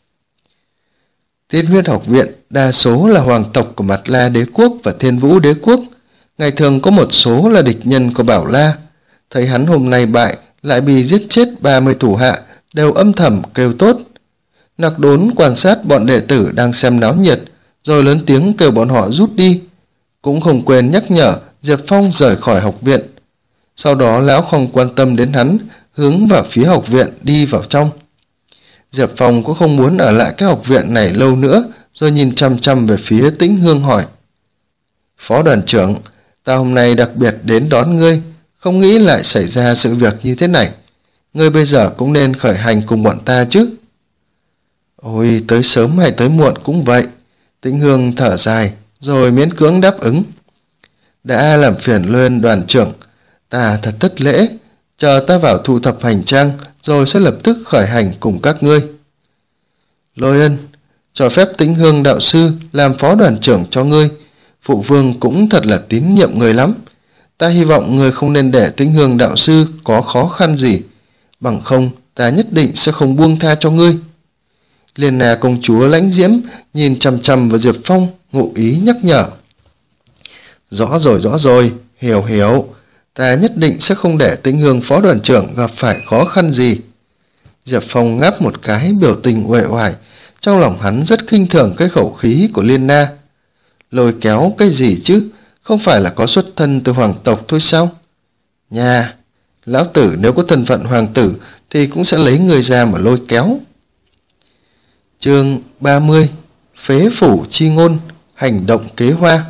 A: Thiết Huyết học viện đa số là hoàng tộc của Mặt La đế quốc và Thiên Vũ đế quốc, ngày thường có một số là địch nhân của Bảo La. Thấy hắn hôm nay bại, lại bị giết chết ba mươi thủ hạ, đều âm thầm kêu tốt. Nặc Đốn quan sát bọn đệ tử đang xem náo nhiệt, rồi lớn tiếng kêu bọn họ rút đi, cũng không quên nhắc nhở Diệp Phong rời khỏi học viện. Sau đó lão không quan tâm đến hắn, hướng vào phía học viện đi vào trong. Diệp Phong cũng không muốn ở lại cái học viện này lâu nữa, rồi nhìn chăm chăm về phía Tĩnh Hương hỏi: Phó đoàn trưởng, ta hôm nay đặc biệt đến đón ngươi, không nghĩ lại xảy ra sự việc như thế này. Ngươi bây giờ cũng nên khởi hành cùng bọn ta chứ. Ôi, tới sớm hay tới muộn cũng vậy. Tĩnh Hương thở dài, rồi miễn cưỡng đáp ứng. Đã làm phiền Lôi đoàn trưởng, ta thật thất lễ. Chờ ta vào thu thập hành trang, rồi sẽ lập tức khởi hành cùng các ngươi. Lôi Ân, cho phép Tĩnh Hương đạo sư làm phó đoàn trưởng cho ngươi. Phụ vương cũng thật là tín nhiệm người lắm. Ta hy vọng người không nên để Tĩnh Hương đạo sư có khó khăn gì, bằng không ta nhất định sẽ không buông tha cho ngươi. Liên Na công chúa Lãnh Diễm nhìn chằm chằm vào Diệp Phong, ngụ ý nhắc nhở. Rõ rồi, rõ rồi, hiểu hiểu. Ta nhất định sẽ không để Tĩnh Hương phó đoàn trưởng gặp phải khó khăn gì. Diệp Phong ngáp một cái, biểu tình uể oải. Trong lòng hắn rất khinh thường cái khẩu khí của Liên Na. Lôi kéo cái gì chứ, không phải là có xuất thân từ hoàng tộc thôi sao? Nha, lão tử nếu có thân phận hoàng tử thì cũng sẽ lấy người ra mà lôi kéo. Chương ba mươi. Phế phủ chi ngôn, hành động kế hoa.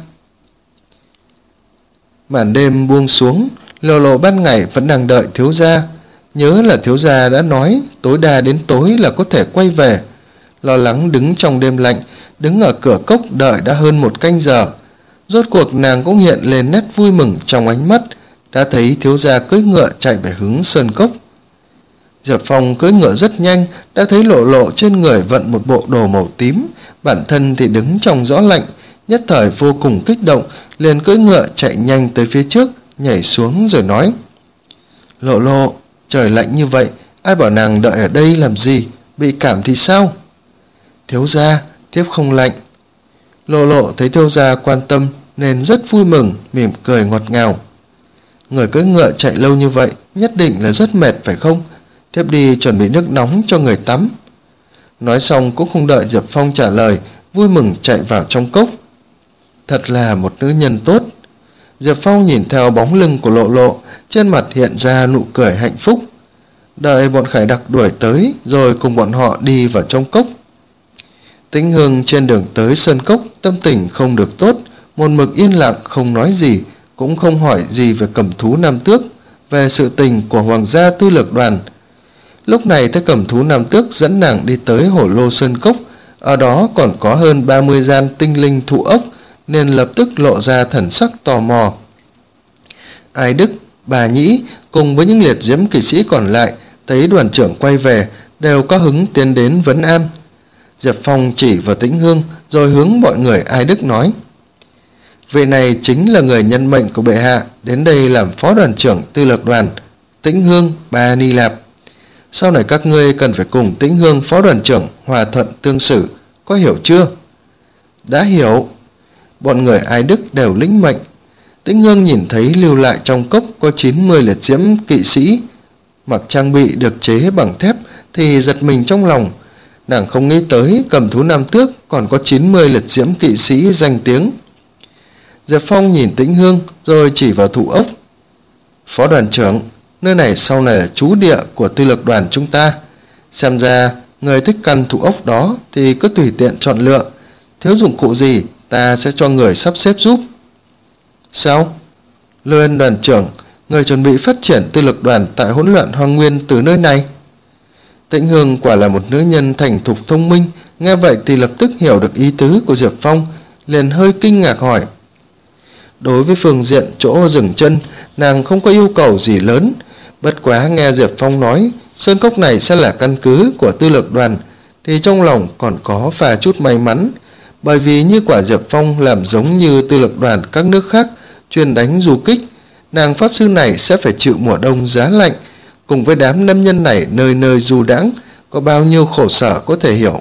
A: Màn đêm buông xuống, Lộ Lộ ban ngày vẫn đang đợi thiếu gia. Nhớ là thiếu gia đã nói tối đa đến tối là có thể quay về. Lo lắng đứng trong đêm lạnh, đứng ở cửa cốc đợi đã hơn một canh giờ. Rốt cuộc nàng cũng hiện lên nét vui mừng trong ánh mắt, đã thấy thiếu gia cưỡi ngựa chạy về hướng sơn cốc. Diệp Phong cưỡi ngựa rất nhanh, đã thấy Lộ Lộ trên người vận một bộ đồ màu tím, bản thân thì đứng trong gió lạnh, nhất thời vô cùng kích động, liền cưỡi ngựa chạy nhanh tới phía trước, nhảy xuống rồi nói: Lộ Lộ, trời lạnh như vậy, ai bảo nàng đợi ở đây làm gì, bị cảm thì sao? Thiếu gia, thiếp không lạnh. Lộ Lộ thấy thiếu gia quan tâm nên rất vui mừng, mỉm cười ngọt ngào. Người cưỡi ngựa chạy lâu như vậy nhất định là rất mệt phải không? Thiếp đi chuẩn bị nước nóng cho người tắm. Nói xong cũng không đợi Diệp Phong trả lời, vui mừng chạy vào trong cốc. Thật là một nữ nhân tốt. Diệp Phong nhìn theo bóng lưng của Lộ Lộ, trên mặt hiện ra nụ cười hạnh phúc. Đợi bọn khải đặc đuổi tới, rồi cùng bọn họ đi vào trong cốc. Tĩnh Hương trên đường tới sơn cốc tâm tình không được tốt, một mực yên lặng không nói gì, cũng không hỏi gì về Cẩm Thú Nam Tước, về sự tình của Hoàng gia Tư Lược Đoàn. Lúc này thấy Cẩm Thú Nam Tước dẫn nàng đi tới Hổ Lô Sơn Cốc, ở đó còn có hơn ba mươi gian tinh linh thụ ốc, nên lập tức lộ ra thần sắc tò mò. Ai Đức, Bà Nhĩ cùng với những liệt diễm kỵ sĩ còn lại thấy đoàn trưởng quay về đều có hứng tiến đến vấn an. Diệp Phong chỉ vào Tĩnh Hương rồi hướng mọi người Ai Đức nói: Vị này chính là người nhân mệnh của bệ hạ đến đây làm phó đoàn trưởng Tư Lược Đoàn, Tĩnh Hương Bà Ni Lạp. Sau này các ngươi cần phải cùng Tĩnh Hương phó đoàn trưởng hòa thuận tương xử, có hiểu chưa? Đã hiểu. Bọn người Ai Đức đều lĩnh mệnh. Tĩnh Hương nhìn thấy lưu lại trong cốc có chín mươi liệt diễm kỵ sĩ mặc trang bị được chế bằng thép thì giật mình trong lòng. Nàng không nghĩ tới Cẩm Thú Nam Tước còn có chín mươi liệt diễm kỵ sĩ danh tiếng. Diệp Phong nhìn Tĩnh Hương rồi chỉ vào thụ ốc. Phó đoàn trưởng, nơi này sau này là trú địa của Tư Lược Đoàn chúng ta. Xem ra người thích căn thụ ốc đó thì cứ tùy tiện chọn lựa, thiếu dụng cụ gì ta sẽ cho người sắp xếp giúp. Sao? Lôi Ân đoàn trưởng, người chuẩn bị phát triển Tư Lược Đoàn tại hỗn loạn hoang nguyên từ nơi này. Tĩnh Hương quả là một nữ nhân thành thục thông minh, nghe vậy thì lập tức hiểu được ý tứ của Diệp Phong, liền hơi kinh ngạc hỏi. Đối với phương diện chỗ dừng chân, nàng không có yêu cầu gì lớn, bất quá nghe Diệp Phong nói sơn cốc này sẽ là căn cứ của Tư Lược Đoàn thì trong lòng còn có vài chút may mắn, bởi vì như quả Diệp Phong làm giống như Tư Lược Đoàn các nước khác chuyên đánh du kích, nàng pháp sư này sẽ phải chịu mùa đông giá lạnh, cùng với đám nam nhân này nơi nơi du đãng, có bao nhiêu khổ sở có thể hiểu.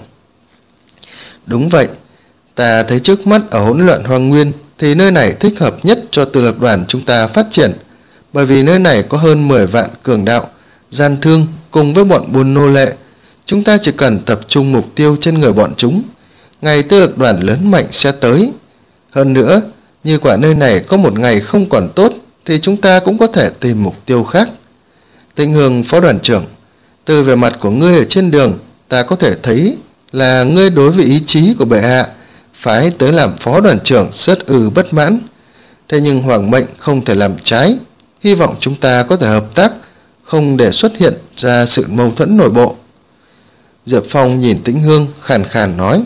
A: Đúng vậy, ta thấy trước mắt ở hỗn loạn hoang nguyên thì nơi này thích hợp nhất cho Tư Lược Đoàn chúng ta phát triển, bởi vì nơi này có hơn mười vạn cường đạo, gian thương cùng với bọn buôn nô lệ. Chúng ta chỉ cần tập trung mục tiêu trên người bọn chúng, ngày Tư Lược Đoàn lớn mạnh sẽ tới. Hơn nữa, như quả nơi này có một ngày không còn tốt thì chúng ta cũng có thể tìm mục tiêu khác. Tĩnh Hương phó đoàn trưởng, từ vẻ mặt của ngươi ở trên đường ta có thể thấy là ngươi đối với ý chí của bệ hạ phái tới làm phó đoàn trưởng rất ư bất mãn. Thế nhưng hoàng mệnh không thể làm trái, hy vọng chúng ta có thể hợp tác, không để xuất hiện ra sự mâu thuẫn nội bộ. Diệp Phong nhìn Tĩnh Hương khàn khàn nói.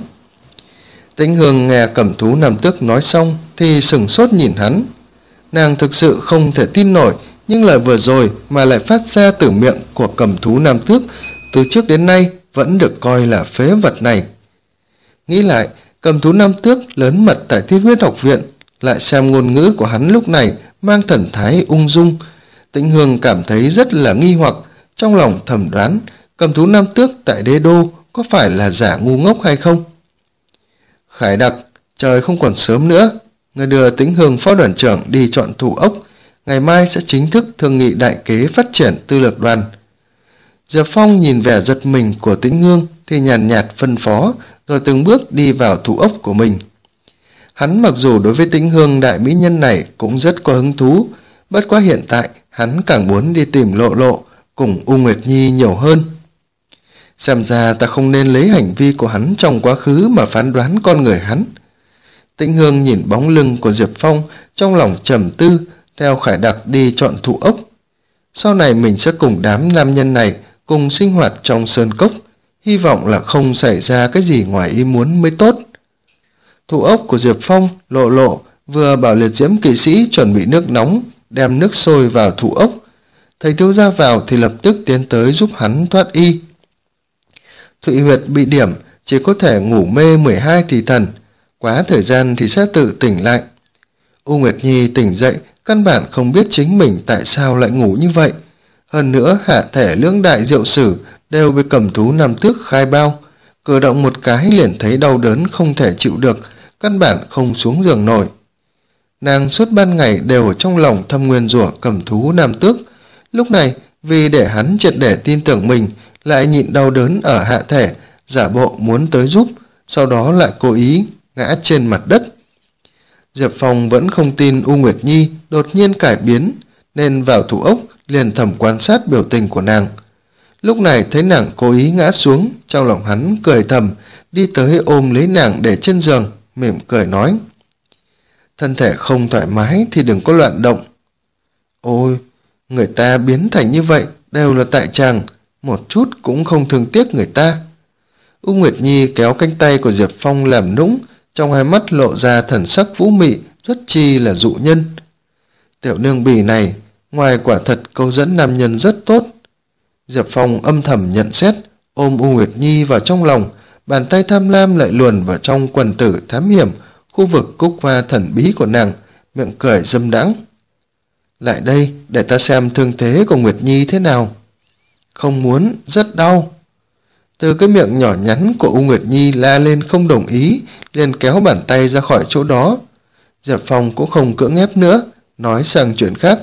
A: Tĩnh Hương nghe Cẩm Thú Nam Tước nói xong thì sửng sốt nhìn hắn. Nàng thực sự không thể tin nổi nhưng lời vừa rồi mà lại phát ra từ miệng của Cẩm Thú Nam Tước từ trước đến nay vẫn được coi là phế vật này. Nghĩ lại, Cẩm Thú Nam Tước lớn mật tại Thiết Huyết Học Viện, lại xem ngôn ngữ của hắn lúc này mang thần thái ung dung. Tĩnh Hương cảm thấy rất là nghi hoặc, trong lòng thầm đoán Cẩm Thú Nam Tước tại đế đô có phải là giả ngu ngốc hay không. Khải Đặc, trời không còn sớm nữa, người đưa Tĩnh Hương phó đoàn trưởng đi chọn thủ ốc, ngày mai sẽ chính thức thương nghị đại kế phát triển tư lược đoàn. Diệp Phong nhìn vẻ giật mình của Tĩnh Hương thì nhàn nhạt, nhạt phân phó, rồi từng bước đi vào thủ ốc của mình. Hắn mặc dù đối với Tĩnh Hương đại mỹ nhân này cũng rất có hứng thú, bất quá hiện tại hắn càng muốn đi tìm Lộ Lộ cùng U Nguyệt Nhi nhiều hơn. Xem ra ta không nên lấy hành vi của hắn trong quá khứ mà phán đoán con người hắn. Tĩnh Hương nhìn bóng lưng của Diệp Phong, trong lòng trầm tư, theo Khải Đặc đi chọn thủ ốc. Sau này mình sẽ cùng đám nam nhân này cùng sinh hoạt trong sơn cốc, hy vọng là không xảy ra cái gì ngoài ý muốn mới tốt. Thủ ốc của Diệp Phong, Lộ Lộ vừa bảo liệt diễm kỵ sĩ chuẩn bị nước nóng, đem nước sôi vào thủ ốc. Thấy thiếu gia vào thì lập tức tiến tới giúp hắn thoát y. Thụy huyệt bị điểm, chỉ có thể ngủ mê mười hai thì thần, quá thời gian thì sẽ tự tỉnh lại. U Nguyệt Nhi tỉnh dậy, căn bản không biết chính mình tại sao lại ngủ như vậy. Hơn nữa hạ thể lưỡng đại diệu sử đều bị Cẩm Thú Nam Tước khai bao, cử động một cái liền thấy đau đớn không thể chịu được, căn bản không xuống giường nổi. Nàng suốt ban ngày đều ở trong lòng thâm nguyên rủa Cẩm Thú Nam Tước, lúc này vì để hắn triệt để tin tưởng mình, lại nhịn đau đớn ở hạ thể, giả bộ muốn tới giúp, sau đó lại cố ý ngã trên mặt đất. Diệp Phong vẫn không tin U Nguyệt Nhi đột nhiên cải biến, nên vào thủ ốc liền thầm quan sát biểu tình của nàng. Lúc này thấy nàng cố ý ngã xuống, trong lòng hắn cười thầm, đi tới ôm lấy nàng để trên giường, mỉm cười nói. Thân thể không thoải mái thì đừng có loạn động. Ôi, người ta biến thành như vậy đều là tại chàng, một chút cũng không thương tiếc người ta. U Nguyệt Nhi kéo cánh tay của Diệp Phong làm nũng, trong hai mắt lộ ra thần sắc vũ mị, rất chi là dụ nhân. Tiểu nương bỉ này, ngoài quả thật câu dẫn nam nhân rất tốt. Diệp Phong âm thầm nhận xét, ôm U Nguyệt Nhi vào trong lòng, bàn tay tham lam lại luồn vào trong quần tử thám hiểm, khu vực cúc hoa thần bí của nàng, miệng cười dâm đãng. Lại đây, để ta xem thương thế của Nguyệt Nhi thế nào. Không muốn, rất đau. Từ cái miệng nhỏ nhắn của U Nguyệt Nhi la lên không đồng ý, liền kéo bàn tay ra khỏi chỗ đó. Diệp Phong cũng không cưỡng ép nữa, nói sang chuyện khác.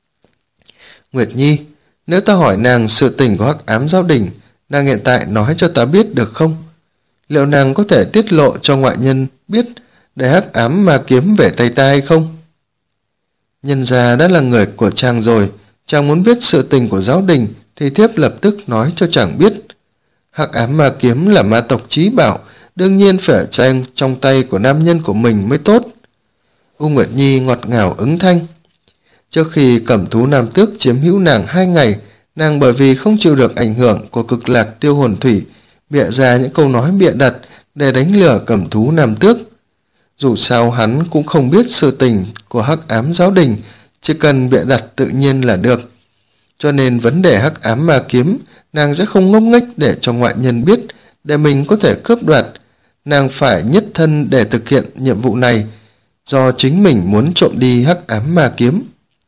A: Nguyệt Nhi, nếu ta hỏi nàng sự tình của Hắc Ám Giáo Đình, nàng hiện tại nói cho ta biết được không? Liệu nàng có thể tiết lộ cho ngoại nhân biết để Hắc Ám Ma Kiếm về tay ta hay không? Nhân gia đã là người của chàng rồi, chàng muốn biết sự tình của giáo đình thì thiếp lập tức nói cho chàng biết. Hắc Ám Ma Kiếm là ma tộc chí bảo, đương nhiên phải ở trong, trong tay của nam nhân của mình mới tốt. U Nguyệt Nhi ngọt ngào ứng thanh. Trước khi Cẩm Thú Nam Tước chiếm hữu nàng hai ngày, nàng bởi vì không chịu được ảnh hưởng của cực lạc tiêu hồn thủy, bịa ra những câu nói bịa đặt để đánh lừa Cẩm Thú Nam Tước. Dù sao hắn cũng không biết sự tình của Hắc Ám Giáo Đình, chỉ cần bịa đặt tự nhiên là được. Cho nên vấn đề Hắc Ám Ma Kiếm, nàng sẽ không ngốc nghếch để cho ngoại nhân biết, để mình có thể cướp đoạt. Nàng phải nhất thân để thực hiện nhiệm vụ này, do chính mình muốn trộm đi Hắc Ám Ma Kiếm.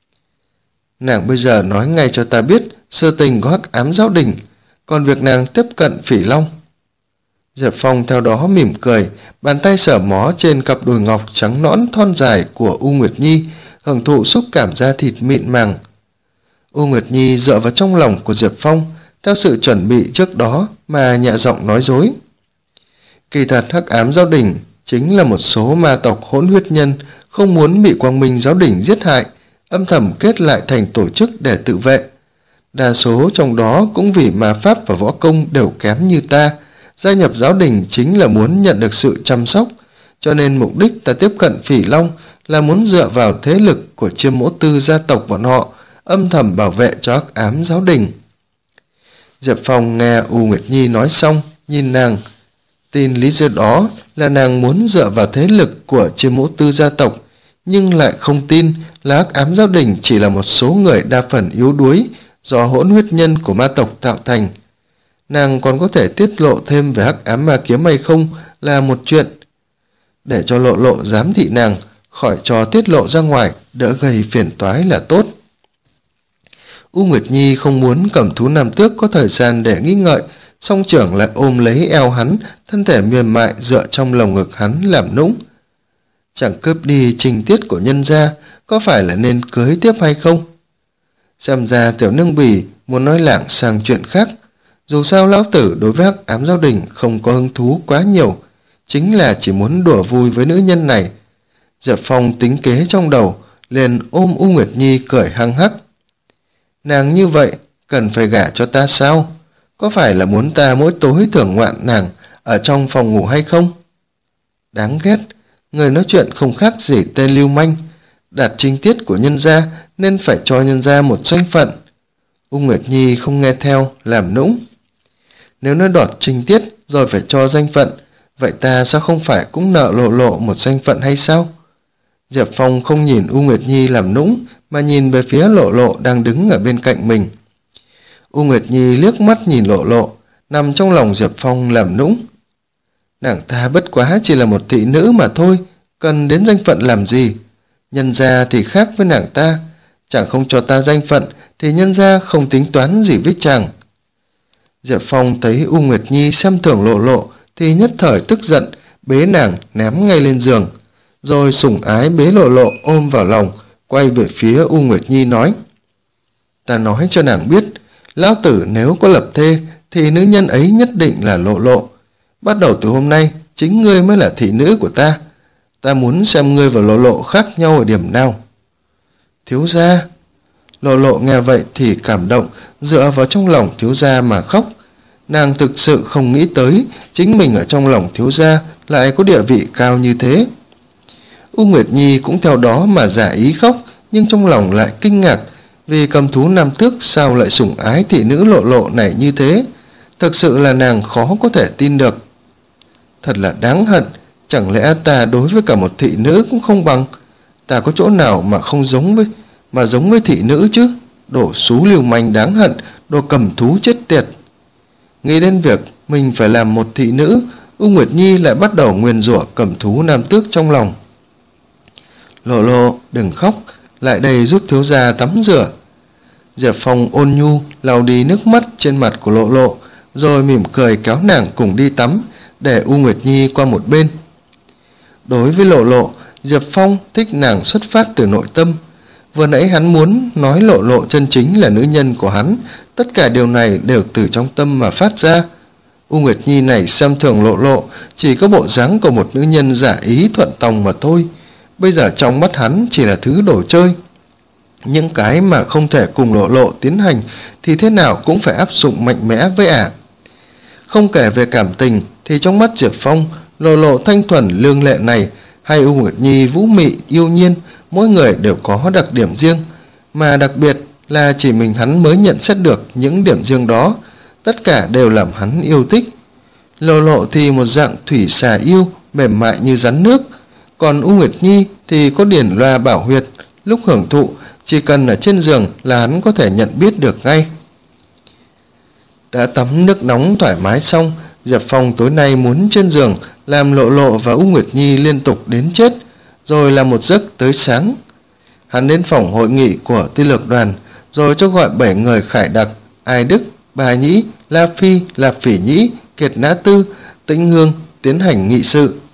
A: Nàng bây giờ nói ngay cho ta biết sự tình của Hắc Ám Giáo Đình, còn việc nàng tiếp cận Phỉ Long. Diệp Phong theo đó mỉm cười, bàn tay sờ mó trên cặp đùi ngọc trắng nõn thon dài của U Nguyệt Nhi, hưởng thụ xúc cảm da thịt mịn màng. U Nguyệt Nhi dựa vào trong lòng của Diệp Phong, theo sự chuẩn bị trước đó mà nhẹ giọng nói dối. Kỳ thật Hắc Ám Giáo Đình chính là một số ma tộc hỗn huyết nhân không muốn bị Quang Minh Giáo Đình giết hại, âm thầm kết lại thành tổ chức để tự vệ. Đa số trong đó cũng vì ma pháp và võ công đều kém như ta, Gia nhập giáo đình chính là muốn nhận được sự chăm sóc, cho nên mục đích ta tiếp cận Phỉ Long là muốn dựa vào thế lực của Chiêm Mỗ Tư gia tộc bọn họ, âm thầm bảo vệ cho hắc ám giáo đình. Diệp Phong nghe U Nguyệt Nhi nói xong, nhìn nàng. Tin lý do đó là nàng muốn dựa vào thế lực của Chiêm Mỗ Tư gia tộc, nhưng lại không tin là hắc ám giáo đình chỉ là một số người đa phần yếu đuối do hỗn huyết nhân của ma tộc tạo thành. Nàng còn có thể tiết lộ thêm về hắc ám ma kiếm hay không là một chuyện. Để cho Lộ Lộ giám thị nàng, khỏi cho tiết lộ ra ngoài, đỡ gây phiền toái là tốt. U Nguyệt Nhi không muốn Cẩm Thú Nam Tước có thời gian để nghĩ ngợi, song trưởng lại ôm lấy eo hắn, thân thể mềm mại dựa trong lồng ngực hắn làm nũng. Chẳng cướp đi trình tiết của nhân gia, có phải là nên cưới tiếp hay không? Xem ra tiểu nương bỉ muốn nói lảng sang chuyện khác. Dù sao lão tử đối với hắc ám giáo đình không có hứng thú quá nhiều, chính là chỉ muốn đùa vui với nữ nhân này. Diệp Phong tính kế trong đầu, liền ôm U Nguyệt Nhi cười hăng hắc. Nàng như vậy, cần phải gả cho ta sao? Có phải là muốn ta mỗi tối thưởng ngoạn nàng ở trong phòng ngủ hay không? Đáng ghét, người nói chuyện không khác gì tên lưu manh, đạt trinh tiết của nhân gia nên phải cho nhân gia một danh phận. U Nguyệt Nhi không nghe theo, làm nũng. Nếu nó đoạt trinh tiết rồi phải cho danh phận, vậy ta sao không phải cũng nợ Lộ Lộ một danh phận hay sao? Diệp Phong không nhìn U Nguyệt Nhi làm nũng, mà nhìn về phía Lộ Lộ đang đứng ở bên cạnh mình. U Nguyệt Nhi liếc mắt nhìn Lộ Lộ, nằm trong lòng Diệp Phong làm nũng. Nàng ta bất quá chỉ là một thị nữ mà thôi, cần đến danh phận làm gì? Nhân gia thì khác với nàng ta, chẳng không cho ta danh phận thì nhân gia không tính toán gì với chàng. Diệp Phong thấy U Nguyệt Nhi xem thường Lộ Lộ thì nhất thời tức giận, bế nàng ném ngay lên giường, rồi sủng ái bế Lộ Lộ ôm vào lòng, quay về phía U Nguyệt Nhi nói. Ta nói cho nàng biết, lão tử nếu có lập thê thì nữ nhân ấy nhất định là Lộ Lộ. Bắt đầu từ hôm nay, chính ngươi mới là thị nữ của ta. Ta muốn xem ngươi và Lộ Lộ khác nhau ở điểm nào. Thiếu gia. Lộ Lộ nghe vậy thì cảm động, dựa vào trong lòng thiếu gia mà khóc. Nàng thực sự không nghĩ tới chính mình ở trong lòng thiếu gia lại có địa vị cao như thế. U Nguyệt Nhi cũng theo đó mà giả ý khóc, nhưng trong lòng lại kinh ngạc, vì Cầm Thú Nam Tước sao lại sủng ái thị nữ Lộ Lộ này như thế. Thực sự là nàng khó có thể tin được. Thật là đáng hận, chẳng lẽ ta đối với cả một thị nữ cũng không bằng? Ta có chỗ nào mà không giống với mà giống với thị nữ chứ? Đồ xú lưu manh đáng hận, đồ cầm thú chết tiệt. Nghĩ đến việc mình phải làm một thị nữ, U Nguyệt Nhi lại bắt đầu nguyền rủa Cầm Thú Nam Tước trong lòng. Lộ Lộ, đừng khóc, lại đây giúp thiếu gia tắm rửa. Diệp Phong ôn nhu lau đi nước mắt trên mặt của Lộ Lộ, rồi mỉm cười kéo nàng cùng đi tắm, để U Nguyệt Nhi qua một bên. Đối với Lộ Lộ, Diệp Phong thích nàng xuất phát từ nội tâm. Vừa nãy hắn muốn nói Lộ Lộ chân chính là nữ nhân của hắn, tất cả điều này đều từ trong tâm mà phát ra. U Nguyệt Nhi này xem thường Lộ Lộ chỉ có bộ dáng của một nữ nhân giả ý thuận tòng mà thôi. Bây giờ trong mắt hắn chỉ là thứ đồ chơi. Những cái mà không thể cùng Lộ Lộ tiến hành thì thế nào cũng phải áp dụng mạnh mẽ với ả. Không kể về cảm tình thì trong mắt Diệp Phong, Lộ Lộ thanh thuần lương lệ này hay U Nguyệt Nhi vũ mị yêu nhiên, mỗi người đều có đặc điểm riêng, mà đặc biệt là chỉ mình hắn mới nhận xét được những điểm riêng đó, tất cả đều làm hắn yêu thích. Lộ Lộ thì một dạng thủy xà yêu, mềm mại như rắn nước, còn U Nguyệt Nhi thì có điển loa bảo huyệt, lúc hưởng thụ chỉ cần ở trên giường là hắn có thể nhận biết được ngay. Đã tắm nước nóng thoải mái xong, Diệp Phong tối nay muốn trên giường làm Lộ Lộ và U Nguyệt Nhi liên tục đến chết, rồi làm một giấc tới sáng. Hắn đến phòng hội nghị của Ti Lược Đoàn, rồi cho gọi bảy người khải đặc, Ai Đức, Bà Nhĩ, La Phi, Lạp Phỉ Nhĩ, Kiệt Nã Tư, Tĩnh Hương tiến hành nghị sự.